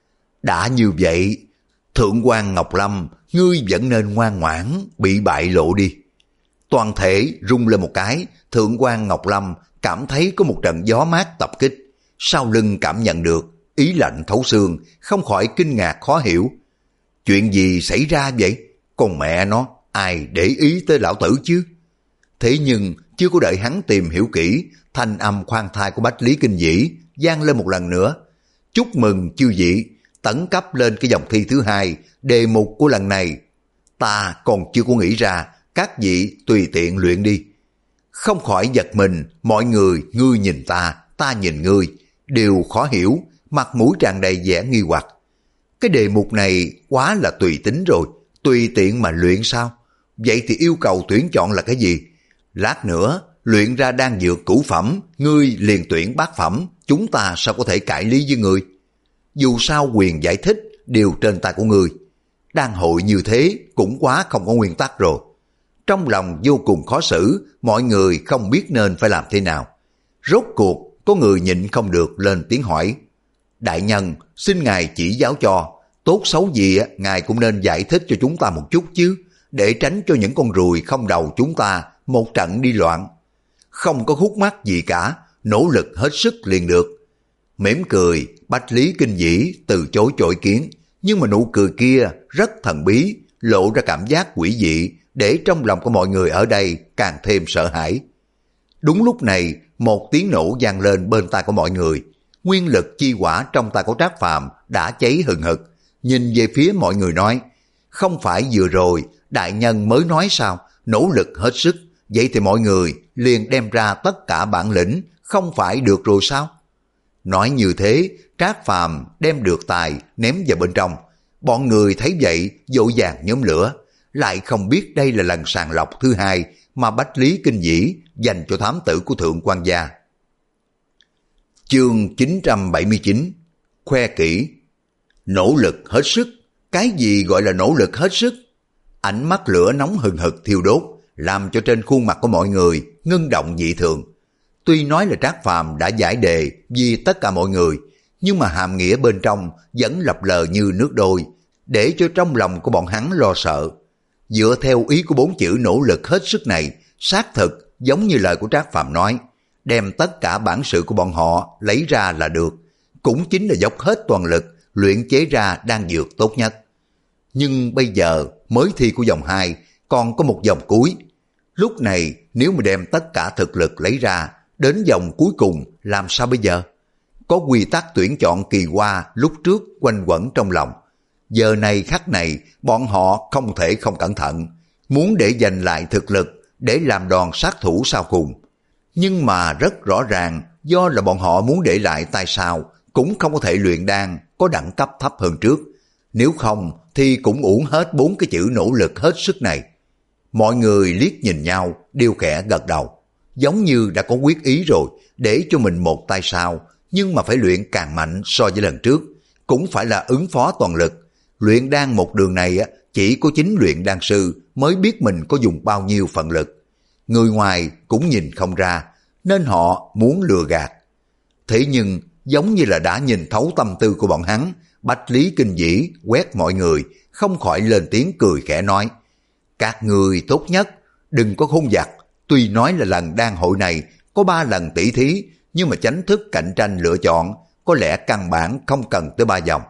Đã như vậy, Thượng quan Ngọc Lâm, ngươi vẫn nên ngoan ngoãn bị bại lộ đi. Toàn thể rung lên một cái, Thượng quan Ngọc Lâm cảm thấy có một trận gió mát tập kích, sau lưng cảm nhận được ý lạnh thấu xương, không khỏi kinh ngạc khó hiểu. Chuyện gì xảy ra vậy? Con mẹ nó, ai để ý tới lão tử chứ? Thế nhưng chưa có đợi hắn tìm hiểu kỹ, thanh âm khoan thai của Bách Lý Kinh Dĩ vang lên một lần nữa. Chúc mừng chư vị tấn cấp lên cái dòng thi thứ hai, đề mục của lần này ta còn chưa có nghĩ ra, các vị tùy tiện luyện đi. Không khỏi giật mình, mọi người ngươi nhìn ta, ta nhìn ngươi, đều khó hiểu, mặt mũi tràn đầy vẻ nghi hoặc. Cái đề mục này quá là tùy tính rồi, tùy tiện mà luyện sao? Vậy thì yêu cầu tuyển chọn là cái gì? Lát nữa luyện ra đan dược cửu phẩm, ngươi liền tuyển bát phẩm, chúng ta sao có thể cãi lý với ngươi? Dù sao quyền giải thích đều trên tay của ngươi. Đan hội như thế cũng quá không có nguyên tắc rồi. Trong lòng vô cùng khó xử, mọi người không biết nên phải làm thế nào. Rốt cuộc có người nhịn không được lên tiếng hỏi. Đại nhân, xin ngài chỉ giáo cho, tốt xấu gì ngài cũng nên giải thích cho chúng ta một chút chứ, để tránh cho những con ruồi không đầu chúng ta một trận đi loạn. Không có khúc mắc gì cả, nỗ lực hết sức liền được. Mỉm cười, Bách Lý Kinh Dĩ từ chối chối kiến, nhưng mà nụ cười kia rất thần bí, lộ ra cảm giác quỷ dị, để trong lòng của mọi người ở đây càng thêm sợ hãi. Đúng lúc này, một tiếng nổ vang lên bên tai của mọi người. Nguyên lực chi hỏa trong tay của Trác Phàm đã cháy hừng hực, nhìn về phía mọi người nói, không phải vừa rồi đại nhân mới nói sao, nỗ lực hết sức, vậy thì mọi người liền đem ra tất cả bản lĩnh, không phải được rồi sao? Nói như thế, Trác Phàm đem được tài ném vào bên trong. Bọn người thấy vậy vội vàng nhóm lửa, lại không biết đây là lần sàng lọc thứ hai mà Bách Lý Kinh Dĩ dành cho thám tử của Thượng quan gia. Chương chín trăm bảy mươi chín, khoe kỹ. Nỗ lực hết sức, cái gì gọi là nỗ lực hết sức? Ánh mắt lửa nóng hừng hực thiêu đốt, làm cho trên khuôn mặt của mọi người ngưng động dị thường. Tuy nói là Trác Phàm đã giải đề vì tất cả mọi người, nhưng mà hàm nghĩa bên trong vẫn lập lờ như nước đôi, để cho trong lòng của bọn hắn lo sợ. Dựa theo ý của bốn chữ nỗ lực hết sức này, xác thực giống như lời của Trác Phàm nói, đem tất cả bản sự của bọn họ lấy ra là được, cũng chính là dốc hết toàn lực luyện chế ra đan dược tốt nhất. Nhưng bây giờ mới thi của vòng hai, còn có một vòng cuối. Lúc này nếu mà đem tất cả thực lực lấy ra, đến vòng cuối cùng làm sao bây giờ? Có quy tắc tuyển chọn kỳ qua lúc trước quanh quẩn trong lòng. Giờ này khắc này bọn họ không thể không cẩn thận, muốn để giành lại thực lực để làm đòn sát thủ sau cùng. Nhưng mà rất rõ ràng, do là bọn họ muốn để lại tay sau, cũng không có thể luyện đan có đẳng cấp thấp hơn trước. Nếu không thì cũng uổng hết bốn cái chữ nỗ lực hết sức này. Mọi người liếc nhìn nhau, đều khẽ gật đầu, giống như đã có quyết ý rồi, để cho mình một tay sau, nhưng mà phải luyện càng mạnh so với lần trước, cũng phải là ứng phó toàn lực. Luyện đan một đường này chỉ có chính luyện đan sư mới biết mình có dùng bao nhiêu phần lực. Người ngoài cũng nhìn không ra, nên họ muốn lừa gạt. Thế nhưng giống như là đã nhìn thấu tâm tư của bọn hắn, Bách Lý Kinh Dĩ quét mọi người, không khỏi lên tiếng cười khẽ nói, các người tốt nhất đừng có khôn vặt. Tuy nói là lần đan hội này có ba lần tỷ thí, nhưng mà chánh thức cạnh tranh lựa chọn có lẽ căn bản không cần tới ba vòng.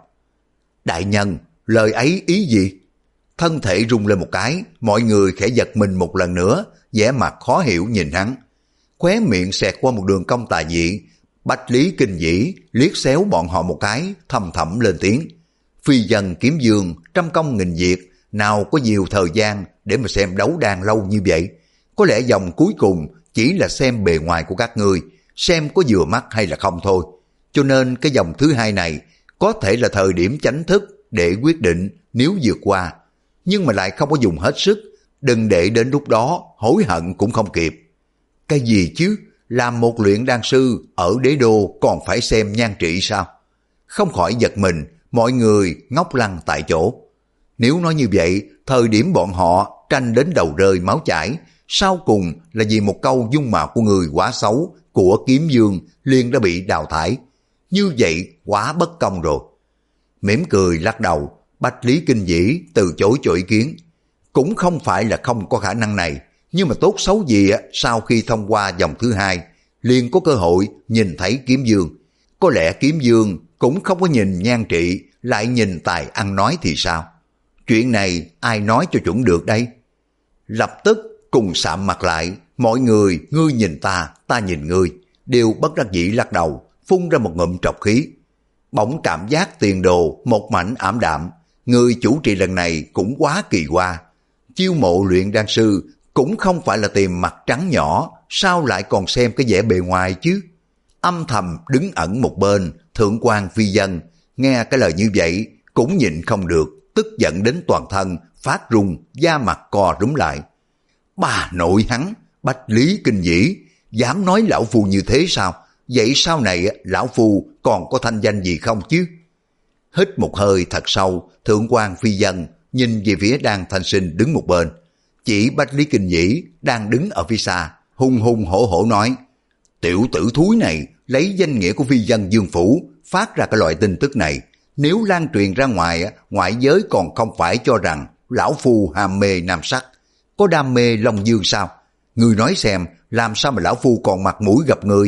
Đại nhân, lời ấy ý gì? Thân thể rung lên một cái, mọi người khẽ giật mình một lần nữa, vẻ mặt khó hiểu nhìn hắn. Khóe miệng xẹt qua một đường cong tà dị, Bách Lý Kinh Dĩ liếc xéo bọn họ một cái, thầm thầm lên tiếng. Phi dân kiếm dương, trăm công nghìn việc, nào có nhiều thời gian để mà xem đấu đan lâu như vậy. Có lẽ vòng cuối cùng chỉ là xem bề ngoài của các ngươi, xem có vừa mắt hay là không thôi. Cho nên cái vòng thứ hai này, có thể là thời điểm chánh thức để quyết định nếu vượt qua, nhưng mà lại không có dùng hết sức, đừng để đến lúc đó hối hận cũng không kịp. Cái gì chứ, làm một luyện đan sư ở đế đô còn phải xem nhan trị sao? Không khỏi giật mình, mọi người ngốc lăng tại chỗ. Nếu nói như vậy, thời điểm bọn họ tranh đến đầu rơi máu chảy, sau cùng là vì một câu dung mạo của người quá xấu của Kiếm Dương liền đã bị đào thải. Như vậy quá bất công rồi. Mỉm cười lắc đầu, Bách Lý Kinh Dĩ từ chối cho ý kiến. Cũng không phải là không có khả năng này, nhưng mà tốt xấu gì sau khi thông qua vòng thứ hai, liền có cơ hội nhìn thấy Kiếm Dương. Có lẽ Kiếm Dương cũng không có nhìn nhan trị, lại nhìn tài ăn nói thì sao? Chuyện này ai nói cho chuẩn được đây? Lập tức cùng sạm mặt lại, mọi người ngươi nhìn ta, ta nhìn ngươi, đều bất đắc dĩ lắc đầu, phun ra một ngụm trọc khí. Bỗng cảm giác tiền đồ một mảnh ảm đạm, người chủ trì lần này cũng quá kỳ hoa. Chiêu mộ luyện đan sư cũng không phải là tìm mặt trắng nhỏ, sao lại còn xem cái vẻ bề ngoài chứ? Âm thầm đứng ẩn một bên, Thượng quan Phi Dân nghe cái lời như vậy cũng nhịn không được, tức giận đến toàn thân phát run, da mặt co rúm lại. Bà nội hắn, Bách Lý Kinh Dĩ, dám nói lão phu như thế sao? Vậy sau này lão phu còn có thanh danh gì không chứ? Hít một hơi thật sâu, Thượng quan Phi Dân nhìn về phía Đan Thanh Sinh đứng một bên, chỉ Bách Lý Kinh Dĩ đang đứng ở phía xa, hung hung hổ hổ nói: tiểu tử thúi này lấy danh nghĩa của Phi Dân Dương Phủ phát ra cái loại tin tức này, nếu lan truyền ra ngoài, ngoại giới còn không phải cho rằng lão phu ham mê nam sắc, có đam mê Long Dương sao? Người nói xem, làm sao mà lão phu còn mặt mũi gặp người?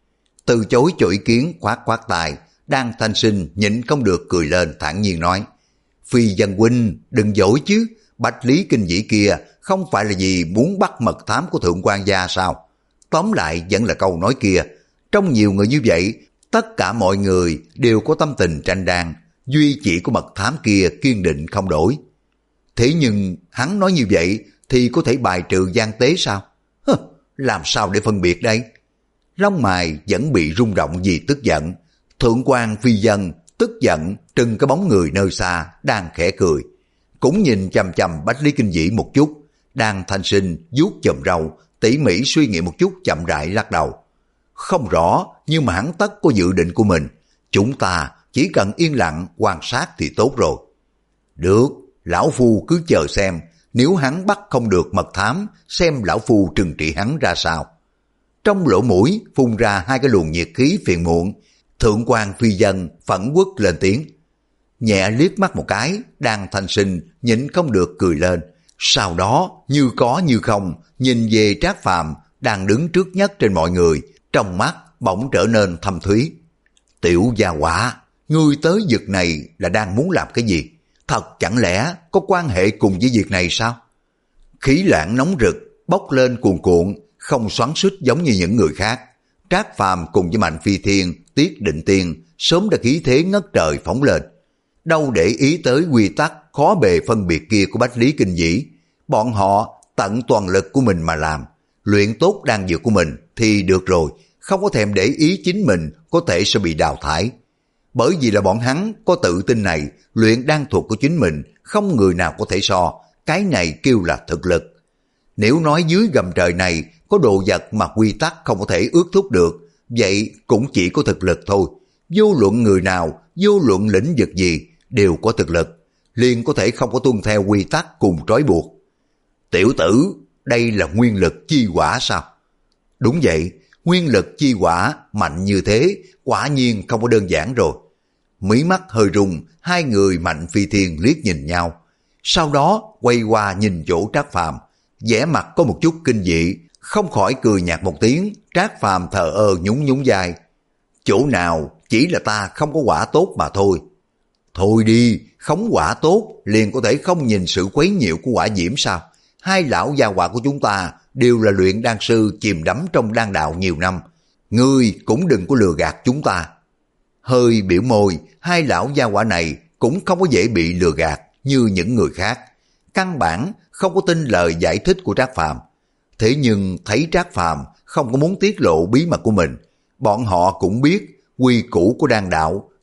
Từ chối cho ý kiến, khoát khoát tài, Đan Thanh Sinh nhịn không được cười lên, thản nhiên nói: Phi Dân huynh đừng dối chứ, Bách Lý Kinh Dĩ kia không phải là gì muốn bắt mật thám của Thượng quan gia sao? Tóm lại vẫn là câu nói kia, trong nhiều người như vậy, tất cả mọi người đều có tâm tình tranh đan, duy chỉ có mật thám kia kiên định không đổi. Thế nhưng hắn nói như vậy thì có thể bài trừ gian tế sao? Hơ, làm sao để phân biệt đây? Lông mày vẫn bị rung động vì tức giận. Thượng quan Phi Dân tức giận trừng cái bóng người nơi xa đang khẽ cười, cũng nhìn chằm chằm Bách Lý Kinh Dĩ một chút. Đan Thanh Sinh vuốt chòm râu, tỉ mỉ suy nghĩ một chút, chậm rãi lắc đầu. Không rõ, nhưng mà hắn tất có dự định của mình. Chúng ta chỉ cần yên lặng quan sát thì tốt rồi. Được, lão phu cứ chờ xem, nếu hắn bắt không được mật thám, xem lão phu trừng trị hắn ra sao. Trong lỗ mũi phun ra hai cái luồng nhiệt khí phiền muộn, Thượng quan Phi Dân phẫn uất lên tiếng. Nhẹ liếc mắt một cái, Đan Thanh Sinh nhịn không được cười lên. Sau đó như có như không nhìn về Trác Phàm đang đứng trước nhất trên mọi người, trong mắt bỗng trở nên thâm thúy. Tiểu gia hỏa, ngươi tới việc này là đang muốn làm cái gì? Thật chẳng lẽ có quan hệ cùng với việc này sao? Khí lãng nóng rực bốc lên cuồn cuộn, không xoắn xuýt giống như những người khác. Trác Phàm cùng với Mạnh Phi Thiên, Tiết Định Tiên sớm đã khí thế ngất trời phóng lên. Đâu để ý tới quy tắc khó bề phân biệt kia của Bách Lý Kinh Dĩ. Bọn họ tận toàn lực của mình mà làm, luyện tốt đan dược của mình thì được rồi, không có thèm để ý chính mình có thể sẽ bị đào thải. Bởi vì là bọn hắn có tự tin này, luyện đan thuật của chính mình không người nào có thể so, cái này kêu là thực lực. Nếu nói dưới gầm trời này có đồ vật mà quy tắc không có thể ước thúc được, vậy cũng chỉ có thực lực thôi. Vô luận người nào, vô luận lĩnh vực gì đều có thực lực, liền có thể không có tuân theo quy tắc cùng trói buộc. Tiểu tử, đây là nguyên lực chi quả sao? Đúng vậy, nguyên lực chi quả mạnh như thế, quả nhiên không có đơn giản rồi. Mí mắt hơi rung, hai người Mạnh Phi Thiên liếc nhìn nhau. Sau đó quay qua nhìn chỗ Trác Phàm, vẻ mặt có một chút kinh dị, không khỏi cười nhạt một tiếng. Trác Phàm thờ ơ nhún nhún vai. Chỗ nào chỉ là ta không có quả tốt mà thôi. Thôi đi, khống quả tốt liền có thể không nhìn sự quấy nhiễu của quả diễm sao? Hai lão gia hỏa của chúng ta đều là luyện đan sư chìm đắm trong đan đạo nhiều năm. Ngươi cũng đừng có lừa gạt chúng ta. Hơi biểu môi, hai lão gia hỏa này cũng không có dễ bị lừa gạt như những người khác. Căn bản không có tin lời giải thích của Trác Phàm. Thế nhưng thấy Trác Phàm không có muốn tiết lộ bí mật của mình, bọn họ cũng biết quy củ của đan đạo,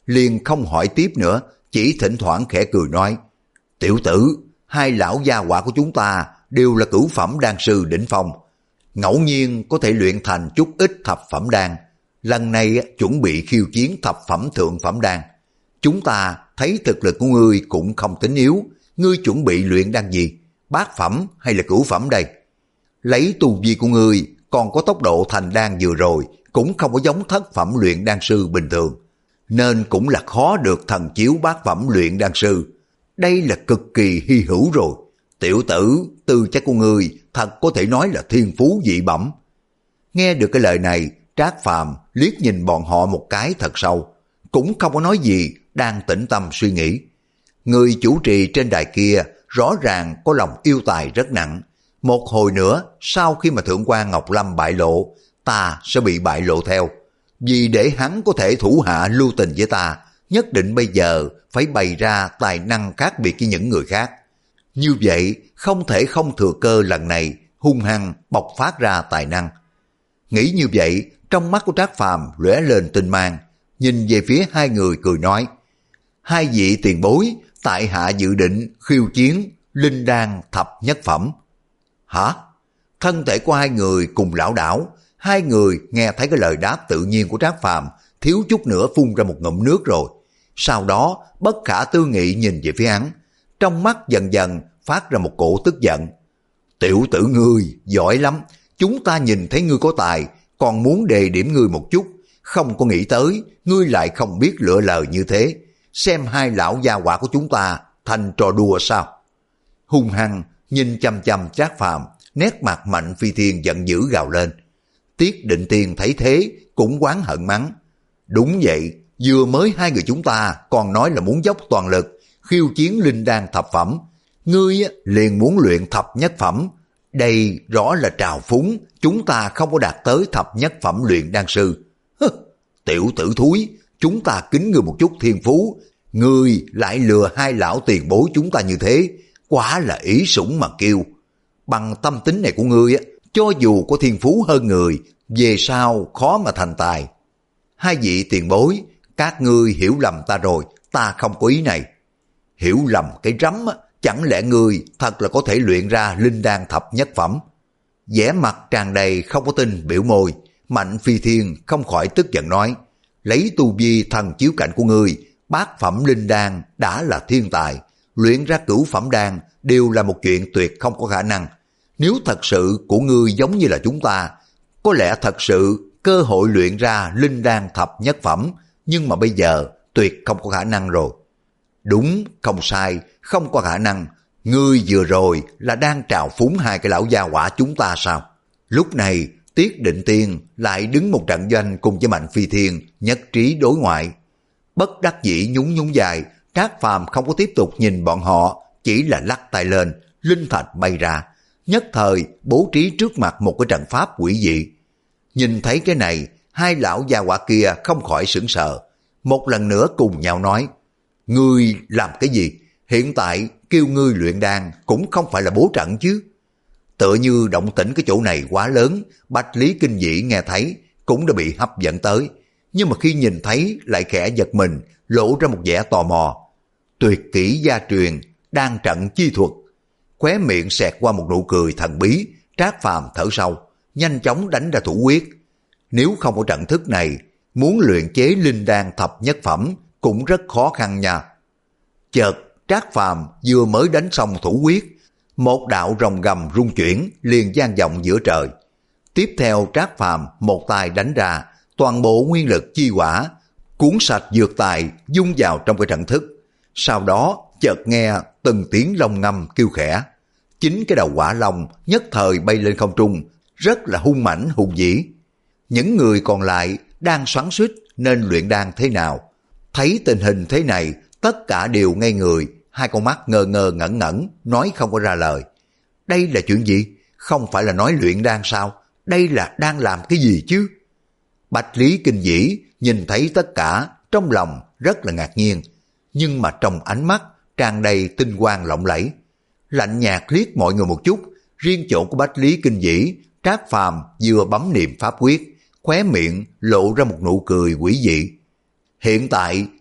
liền không hỏi tiếp nữa, chỉ thỉnh thoảng khẽ cười nói, tiểu tử, hai lão gia hỏa của chúng ta đều là cửu phẩm đan sư đỉnh phong, ngẫu nhiên có thể luyện thành chút ít thập phẩm đan, lần này chuẩn bị khiêu chiến thập phẩm thượng phẩm đan. Chúng ta thấy thực lực của ngươi cũng không tính yếu, ngươi chuẩn bị luyện đan gì, bát phẩm hay là cửu phẩm đây? Lấy tu vi của ngươi còn có tốc độ thành đan vừa rồi cũng không có giống thất phẩm luyện đan sư bình thường, nên cũng là khó được thần chiếu bát phẩm luyện đan sư. Đây là cực kỳ hy hữu rồi. Tiểu tử, tư chất của ngươi thật có thể nói là thiên phú dị bẩm. Nghe được cái lời này, Trác Phàm liếc nhìn bọn họ một cái thật sâu, cũng không có nói gì, đang tĩnh tâm suy nghĩ. Người chủ trì trên đài kia rõ ràng có lòng yêu tài rất nặng. Một hồi nữa, sau khi mà Thượng quan Ngọc Lâm bại lộ, ta sẽ bị bại lộ theo. Vì để hắn có thể thủ hạ lưu tình với ta, nhất định bây giờ phải bày ra tài năng khác biệt với những người khác. Như vậy, không thể không thừa cơ lần này hung hăng bộc phát ra tài năng. Nghĩ như vậy, trong mắt của Trác Phàm lóe lên tinh mang, nhìn về phía hai người cười nói, hai vị tiền bối, tại hạ dự định khiêu chiến linh đan thập nhất phẩm. Hả? Thân thể của hai người cùng lảo đảo, hai người nghe thấy cái lời đáp tự nhiên của Trác Phàm, thiếu chút nữa phun ra một ngụm nước rồi. Sau đó bất khả tư nghị nhìn về phía hắn, trong mắt dần dần phát ra một cổ tức giận. Tiểu tử ngươi giỏi lắm, chúng ta nhìn thấy ngươi có tài, còn muốn đề điểm ngươi một chút, không có nghĩ tới ngươi lại không biết lựa lời như thế, xem hai lão gia hỏa của chúng ta thành trò đùa sao? Hung hăng nhìn chăm chăm Trác Phàm, nét mặt Mạnh Phi Thiên giận dữ gào lên. Tiết Định Tiên thấy thế cũng oán hận mắng, đúng vậy, vừa mới hai người chúng ta còn nói là muốn dốc toàn lực khiêu chiến linh đan thập phẩm, ngươi liền muốn luyện thập nhất phẩm, đây rõ là trào phúng chúng ta không có đạt tới thập nhất phẩm luyện đan sư. Hứ, tiểu tử thúi, chúng ta kính ngươi một chút thiên phú, ngươi lại lừa hai lão tiền bối chúng ta như thế, quả là ý sủng mà kêu. Bằng tâm tính này của ngươi, cho dù có thiên phú hơn người, về sau khó mà thành tài. Hai vị tiền bối, các ngươi hiểu lầm ta rồi, ta không có ý này. Hiểu lầm cái rắm, chẳng lẽ ngươi thật là có thể luyện ra linh đan thập nhất phẩm? Vẻ mặt tràn đầy không có tin biểu môi, Mạnh Phi Thiên không khỏi tức giận nói, lấy tu vi thần chiếu cảnh của ngươi, bát phẩm linh đan đã là thiên tài, luyện ra cửu phẩm đan đều là một chuyện tuyệt không có khả năng. Nếu thật sự của ngươi giống như là chúng ta, có lẽ thật sự cơ hội luyện ra linh đan thập nhất phẩm, nhưng mà bây giờ tuyệt không có khả năng rồi. Đúng, không sai, không có khả năng. Ngươi vừa rồi là đang trào phúng hai cái lão gia hỏa chúng ta sao? Lúc này, Tiết Định Tiên lại đứng một trận doanh cùng với Mạnh Phi Thiên, nhất trí đối ngoại. Bất đắc dĩ nhún nhún dài, Trác Phàm không có tiếp tục nhìn bọn họ, chỉ là lắc tay lên, linh thạch bay ra, nhất thời bố trí trước mặt một cái trận pháp quỷ dị. Nhìn thấy cái này, hai lão gia hỏa kia không khỏi sửng sợ, một lần nữa cùng nhau nói, ngươi làm cái gì? Hiện tại kêu ngươi luyện đan cũng không phải là bố trận chứ. Tựa như động tĩnh cái chỗ này quá lớn, Bạch Lý Kinh Dĩ nghe thấy cũng đã bị hấp dẫn tới, nhưng mà khi nhìn thấy lại khẽ giật mình, lộ ra một vẻ tò mò. Tuyệt kỹ gia truyền, đan trận chi thuật. Khóe miệng xẹt qua một nụ cười thần bí, Trác Phàm thở sâu, nhanh chóng đánh ra thủ quyết. Nếu không có trận thức này, muốn luyện chế linh đan thập nhất phẩm cũng rất khó khăn nha. Chợt Trác Phàm vừa mới đánh xong thủ quyết, một đạo rồng gầm rung chuyển liền vang vọng giữa trời. Tiếp theo Trác Phàm một tay đánh ra, toàn bộ nguyên lực chi hỏa cuốn sạch dược tài dung vào trong cái trận thức. Sau đó chợt nghe từng tiếng long ngâm kêu khẽ, chính cái đầu hỏa long nhất thời bay lên không trung, rất là hung mãnh hùng dĩ. Những người còn lại đang xoắn xuýt nên luyện đan thế nào, thấy tình hình thế này tất cả đều ngây người, hai con mắt ngơ ngơ ngẩn ngẩn, nói không có ra lời. Đây là chuyện gì? Không phải là nói luyện đan sao? Đây là đang làm cái gì chứ? Bạch Lý Kinh Dĩ nhìn thấy tất cả, trong lòng rất là ngạc nhiên, nhưng mà trong ánh mắt tràn đầy tinh quang lộng lẫy. Lạnh nhạt liếc mọi người một chút, riêng chỗ của Bạch Lý Kinh Dĩ, Trác Phàm vừa bấm niệm pháp quyết, khóe miệng lộ ra một nụ cười quỷ dị. Hiện tại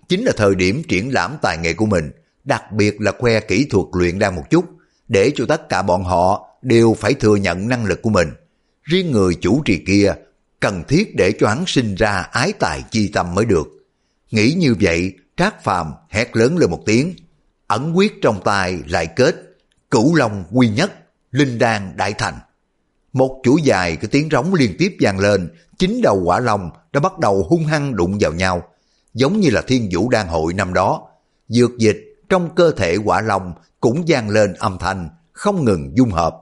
chính là thời điểm triển lãm tài nghệ của mình, đặc biệt là khoe kỹ thuật luyện đan một chút, để cho tất cả bọn họ đều phải thừa nhận năng lực của mình. Riêng người chủ trì kia, cần thiết để cho hắn sinh ra ái tài chi tâm mới được. Nghĩ như vậy, Trác Phàm hét lớn lên một tiếng, ẩn quyết trong tay lại kết, cửu long quy nhất, linh đan đại thành. Một chuỗi dài cái tiếng rống liên tiếp vang lên, chín đầu hỏa long đã bắt đầu hung hăng đụng vào nhau, giống như là Thiên Vũ Đan hội năm đó. Dược dịch trong cơ thể hỏa long cũng vang lên âm thanh, không ngừng dung hợp.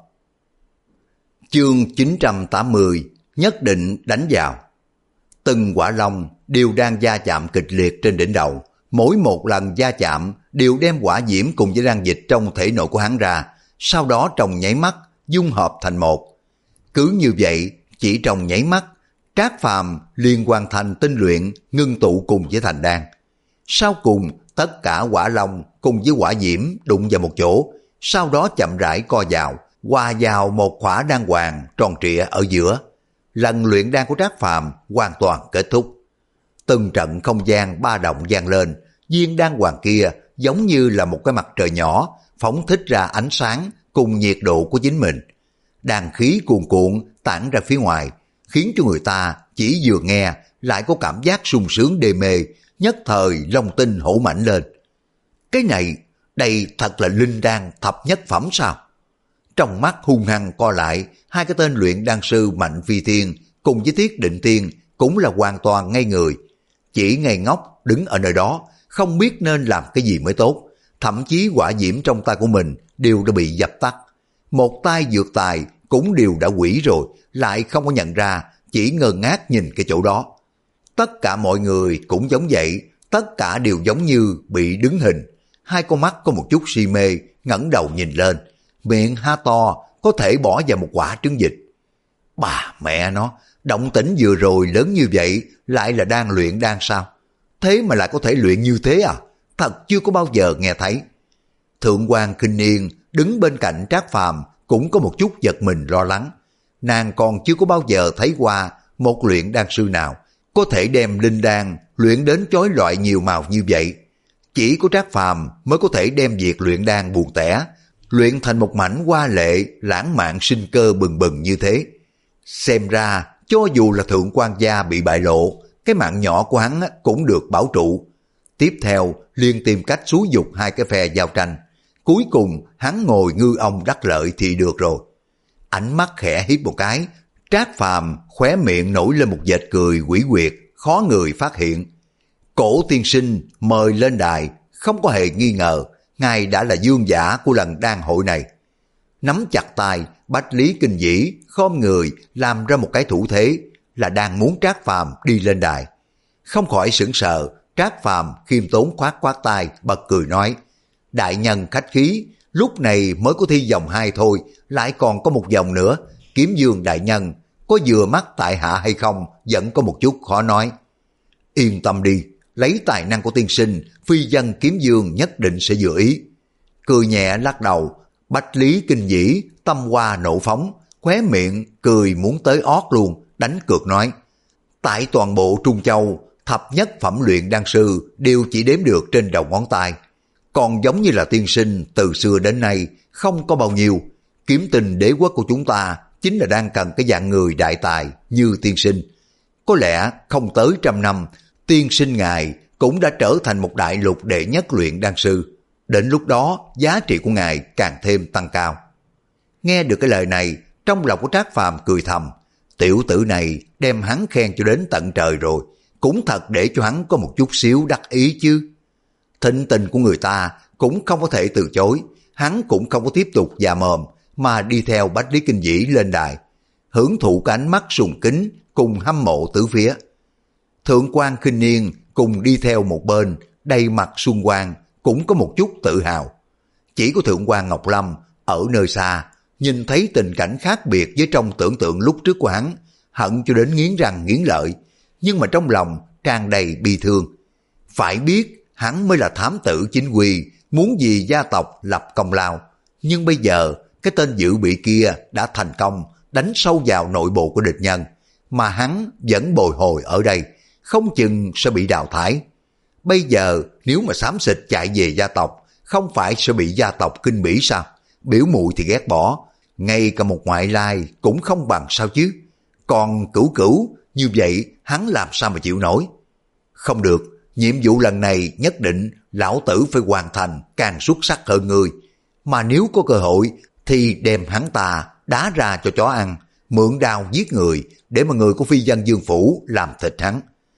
Chương chín trăm tám mươi, nhất định đánh vào. Từng hỏa long đều đang va chạm kịch liệt trên đỉnh đầu, mỗi một lần va chạm đều đem hỏa diễm cùng với đan dịch trong thể nội của hắn ra, sau đó trong nháy mắt dung hợp thành một. Cứ như vậy, chỉ trong nháy mắt, Trác Phàm liền hoàn thành tinh luyện, ngưng tụ cùng với thành đan. Sau cùng, tất cả hỏa long cùng với hỏa diễm đụng vào một chỗ, sau đó chậm rãi co vào, hòa vào một khỏa đan hoàng tròn trịa ở giữa. Lần luyện đan của Trác Phàm hoàn toàn kết thúc. Từng trận không gian ba động vang lên, viên đan hoàng kia giống như là một cái mặt trời nhỏ, phóng thích ra ánh sáng cùng nhiệt độ của chính mình. Đan khí cuồn cuộn tản ra phía ngoài, khiến cho người ta chỉ vừa nghe lại có cảm giác sung sướng đê mê, nhất thời long tinh hổ mãnh lên. Cái này, đây thật là linh đan thập nhất phẩm sao? Trong mắt hung hăng co lại, hai cái tên luyện đan sư Mạnh Phi Thiên cùng với Thiết Định Tiên cũng là hoàn toàn ngây người. Chỉ ngây ngốc đứng ở nơi đó, không biết nên làm cái gì mới tốt. Thậm chí hỏa diễm trong tay của mình đều đã bị dập tắt. Một tay dược tài cũng đều đã hủy rồi, lại không có nhận ra, chỉ ngơ ngác nhìn cái chỗ đó. Tất cả mọi người cũng giống vậy, tất cả đều giống như bị đứng hình. Hai con mắt có một chút si mê, ngẩng đầu nhìn lên, miệng há to, có thể bỏ vào một quả trứng vịt. Bà mẹ nó, động tĩnh vừa rồi lớn như vậy, lại là đang luyện đan sao? Thế mà lại có thể luyện như thế à? Thật chưa có bao giờ nghe thấy. Thượng quan Kinh Niên đứng bên cạnh Trác Phàm cũng có một chút giật mình lo lắng. Nàng còn chưa có bao giờ thấy qua một luyện đan sư nào có thể đem linh đan luyện đến chói lọi nhiều màu như vậy. Chỉ có Trác Phàm mới có thể đem việc luyện đan buồn tẻ, luyện thành một mảnh hoa lệ, lãng mạn sinh cơ bừng bừng như thế. Xem ra, cho dù là thượng quan gia bị bại lộ, cái mạng nhỏ của hắn cũng được bảo trụ. Tiếp theo, liền tìm cách xúi dục hai cái phe giao tranh. Cuối cùng, hắn ngồi ngư ông đắc lợi thì được rồi. Ánh mắt khẽ hiếp một cái, Trác Phàm khóe miệng nổi lên một vệt cười quỷ quyệt, khó người phát hiện. Cổ tiên sinh mời lên đài, không có hề nghi ngờ, ngài đã là vương giả của lần đan hội này. Nắm chặt tay, Bách Lý Kinh Dĩ khom người làm ra một cái thủ thế, là đang muốn Trác Phàm đi lên đài. Không khỏi sững sờ, Trác Phàm khiêm tốn khoát khoát tay, bật cười nói, đại nhân khách khí, lúc này mới có thi vòng hai thôi, lại còn có một vòng nữa, Kiếm Dương đại nhân, có vừa mắt tại hạ hay không, vẫn có một chút khó nói. Yên tâm đi, lấy tài năng của tiên sinh, phi dân Kiếm Dương nhất định sẽ vừa ý. Cười nhẹ lắc đầu, Bách Lý Kinh Dĩ tâm hoa nộ phóng, khóe miệng cười muốn tới ót luôn, đánh cược nói, tại toàn bộ Trung Châu, thập nhất phẩm luyện đan sư đều chỉ đếm được trên đầu ngón tay. Còn giống như là tiên sinh từ xưa đến nay không có bao nhiêu. Kiếm Tình đế quốc của chúng ta chính là đang cần cái dạng người đại tài như tiên sinh. Có lẽ không tới trăm năm, tiên sinh ngài cũng đã trở thành một đại lục đệ nhất luyện đan sư. Đến lúc đó giá trị của ngài càng thêm tăng cao. Nghe được cái lời này, trong lòng của Trác Phàm cười thầm, tiểu tử này đem hắn khen cho đến tận trời rồi, cũng thật để cho hắn có một chút xíu đắc ý chứ. Thịnh tình của người ta cũng không có thể từ chối, hắn cũng không có tiếp tục già mồm mà đi theo Bách Lý Kinh Dĩ lên đài, hưởng thụ cái ánh mắt sùng kính cùng hâm mộ tứ phía. Thượng quan Khinh Niên cùng đi theo một bên, đầy mặt xuân quang, cũng có một chút tự hào. Chỉ có thượng quan Ngọc Lâm ở nơi xa, nhìn thấy tình cảnh khác biệt với trong tưởng tượng lúc trước của hắn, hận cho đến nghiến răng nghiến lợi, nhưng mà trong lòng tràn đầy bi thương. Phải biết hắn mới là thám tử chính quy, muốn vì gia tộc lập công lao, nhưng bây giờ cái tên dự bị kia đã thành công đánh sâu vào nội bộ của địch nhân, mà hắn vẫn bồi hồi ở đây, không chừng sẽ bị đào thải. Bây giờ nếu mà xám xịt chạy về gia tộc, không phải sẽ bị gia tộc khinh bỉ sao? Biểu muội thì ghét bỏ, ngay cả một ngoại lai cũng không bằng sao chứ. Còn Cửu Cửu, như vậy hắn làm sao mà chịu nổi? Không được, nhiệm vụ lần này nhất định lão tử phải hoàn thành càng xuất sắc hơn người. Mà nếu có cơ hội thì đem hắn ta đá ra cho chó ăn, mượn đao giết người để mà người của phi dân Dương Phủ làm thịt hắn.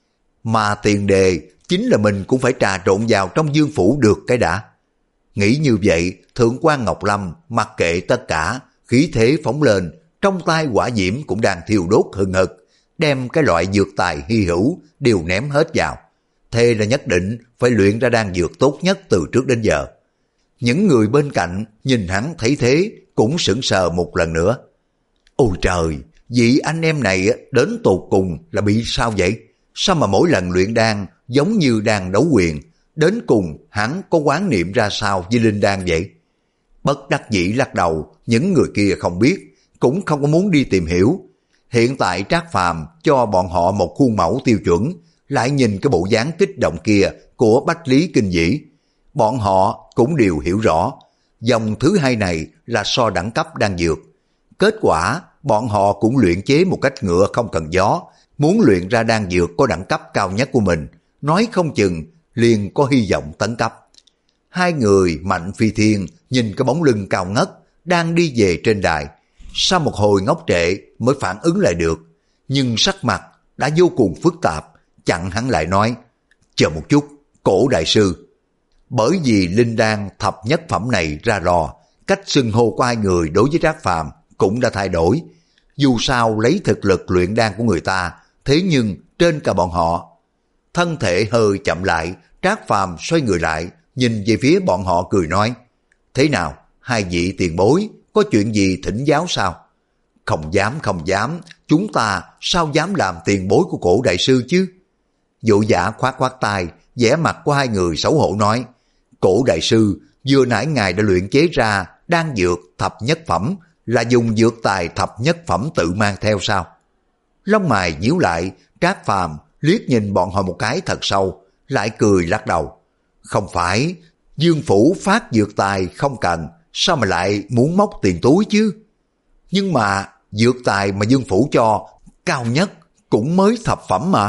Mà tiền đề chính là mình cũng phải trà trộn vào trong Dương Phủ được cái đã. Nghĩ như vậy, Thượng quan Ngọc Lâm mặc kệ tất cả, khí thế phóng lên, trong tay hỏa diễm cũng đang thiêu đốt hừng hực, đem cái loại dược tài hy hữu đều ném hết vào. Thế là nhất định phải luyện ra đan dược tốt nhất từ trước đến giờ. Những người bên cạnh nhìn hắn thấy thế cũng sững sờ một lần nữa. Ôi trời, vị anh em này đến tột cùng là bị sao vậy? Sao mà mỗi lần luyện đan giống như đang đấu quyền, đến cùng hắn có quán niệm ra sao với linh đan vậy? Bất đắc dĩ lắc đầu, những người kia không biết, cũng không có muốn đi tìm hiểu. Hiện tại Trác Phàm cho bọn họ một khuôn mẫu tiêu chuẩn, lại nhìn cái bộ dáng kích động kia của Bách Lý Kinh Dĩ. Bọn họ cũng đều hiểu rõ, dòng thứ hai này là so đẳng cấp đan dược. Kết quả, bọn họ cũng luyện chế một cách ngựa không cần gió, muốn luyện ra đan dược có đẳng cấp cao nhất của mình, nói không chừng liền có hy vọng tấn cấp. Hai người Mạnh Phi Thiên nhìn cái bóng lưng cao ngất đang đi về trên đài, sau một hồi ngốc trệ mới phản ứng lại được, nhưng sắc mặt đã vô cùng phức tạp, chặn hắn lại nói: chờ một chút, Cổ đại sư. Bởi vì linh đan thập nhất phẩm này ra lò, cách xưng hô của hai người đối với Trác Phàm cũng đã thay đổi. Dù sao lấy thực lực luyện đan của người ta, thế nhưng trên cả bọn họ. Thân thể hơi chậm lại, Trác Phàm xoay người lại, nhìn về phía bọn họ cười nói: thế nào, hai vị tiền bối, có chuyện gì thỉnh giáo sao? Không dám không dám, chúng ta sao dám làm tiền bối của Cổ đại sư chứ? Vũ Giả khoát khoát tay, vẻ mặt của hai người xấu hổ nói: Cổ đại sư, vừa nãy ngài đã luyện chế ra đan dược thập nhất phẩm, là dùng dược tài thập nhất phẩm tự mang theo sao? Lông mày nhíu lại, Trác Phàm liếc nhìn bọn họ một cái thật sâu, lại cười lắc đầu: không phải, Dương Phủ phát dược tài không cần, sao mà lại muốn móc tiền túi chứ? Nhưng mà dược tài mà Dương Phủ cho cao nhất cũng mới thập phẩm mà.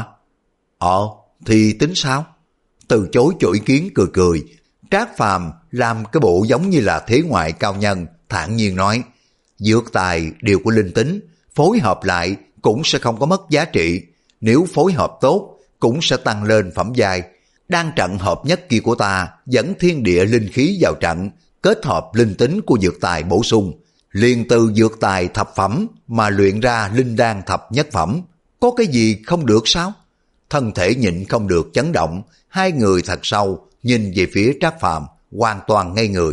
Ờ, thì tính sao? Từ chối cho ý kiến cười cười, Trác Phàm làm cái bộ giống như là thế ngoại cao nhân, thản nhiên nói: dược tài đều có linh tính, phối hợp lại cũng sẽ không có mất giá trị, nếu phối hợp tốt cũng sẽ tăng lên phẩm giai. Đan trận hợp nhất kia của ta dẫn thiên địa linh khí vào trận, kết hợp linh tính của dược tài bổ sung, liền từ dược tài thập phẩm mà luyện ra linh đan thập nhất phẩm, có cái gì không được sao? Thân thể nhịn không được chấn động, hai người thật sâu nhìn về phía Trác Phàm, hoàn toàn ngây người.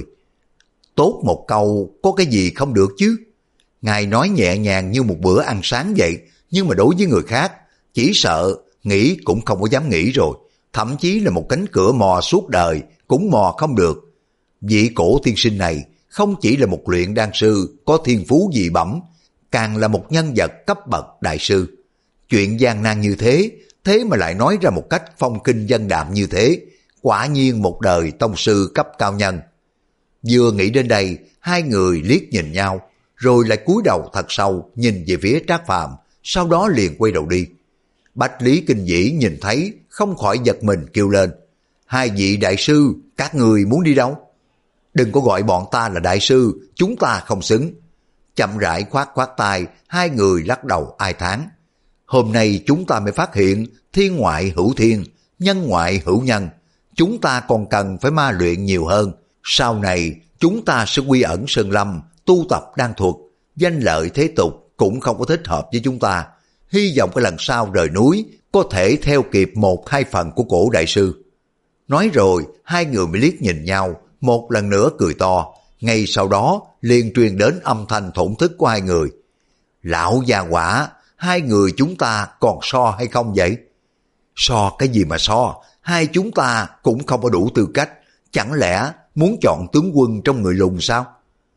Tốt một câu, có cái gì không được chứ? Ngài nói nhẹ nhàng như một bữa ăn sáng vậy, nhưng mà đối với người khác, chỉ sợ nghĩ cũng không có dám nghĩ rồi, thậm chí là một cánh cửa mò suốt đời cũng mò không được. Vị Cổ tiên sinh này không chỉ là một luyện đan sư có thiên phú dị bẩm, càng là một nhân vật cấp bậc đại sư. Chuyện gian nan như thế, thế mà lại nói ra một cách phong kinh dân đạm như thế, quả nhiên một đời tông sư cấp cao nhân. Vừa nghĩ đến đây, hai người liếc nhìn nhau, rồi lại cúi đầu thật sâu nhìn về phía Trác Phàm, sau đó liền quay đầu đi. Bách Lý Kinh Dĩ nhìn thấy không khỏi giật mình kêu lên: hai vị đại sư, các người muốn đi đâu? Đừng có gọi bọn ta là đại sư, chúng ta không xứng. Chậm rãi khoát khoát tay, hai người lắc đầu ai thán: hôm nay chúng ta mới phát hiện thiên ngoại hữu thiên, nhân ngoại hữu nhân, chúng ta còn cần phải ma luyện nhiều hơn. Sau này chúng ta sẽ quy ẩn sơn lâm, tu tập đan thuật, danh lợi thế tục cũng không có thích hợp với chúng ta. Hy vọng cái lần sau rời núi có thể theo kịp một hai phần của Cổ đại sư. Nói rồi, hai người mới liếc nhìn nhau, một lần nữa cười to, ngay sau đó liền truyền đến âm thanh thổn thức của hai người: lão già quả, hai người chúng ta còn so hay không vậy? So cái gì mà so, hai chúng ta cũng không có đủ tư cách, chẳng lẽ muốn chọn tướng quân trong người lùn sao?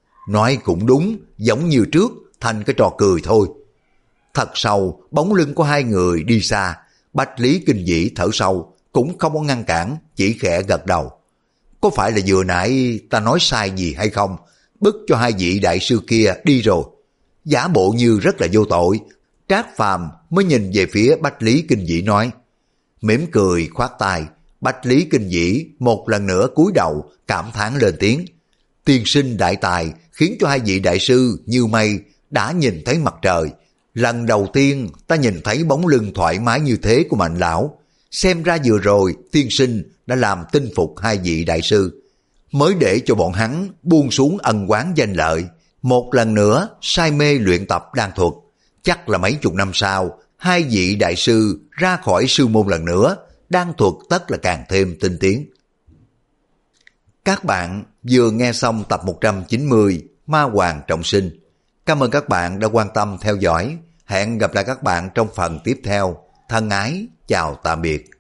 Nói cũng đúng, giống như trước, thành cái trò cười thôi. Thật sâu, bóng lưng của hai người đi xa, Bách Lý Kinh Dĩ thở sâu, cũng không có ngăn cản, chỉ khẽ gật đầu. Có phải là vừa nãy ta nói sai gì hay không? Bức cho hai vị đại sư kia đi rồi. Giả bộ như rất là vô tội, Trác Phàm mới nhìn về phía Bách Lý Kinh Vĩ nói. Mỉm cười khoát tay, Bách Lý Kinh Vĩ một lần nữa cúi đầu cảm thán lên tiếng. Tiên sinh đại tài khiến cho hai vị đại sư như mây đã nhìn thấy mặt trời. Lần đầu tiên ta nhìn thấy bóng lưng thoải mái như thế của Mạnh lão. Xem ra vừa rồi tiên sinh đã làm tinh phục hai vị đại sư, mới để cho bọn hắn buông xuống ân oán danh lợi, một lần nữa say mê luyện tập đan thuật. Chắc là mấy chục năm sau, hai vị đại sư ra khỏi sư môn lần nữa, đan thuật tất là càng thêm tinh tiến. Các bạn vừa nghe xong tập một trăm chín mươi Ma Hoàng Trọng Sinh. Cảm ơn các bạn đã quan tâm theo dõi. Hẹn gặp lại các bạn trong phần tiếp theo. Thân ái, chào tạm biệt.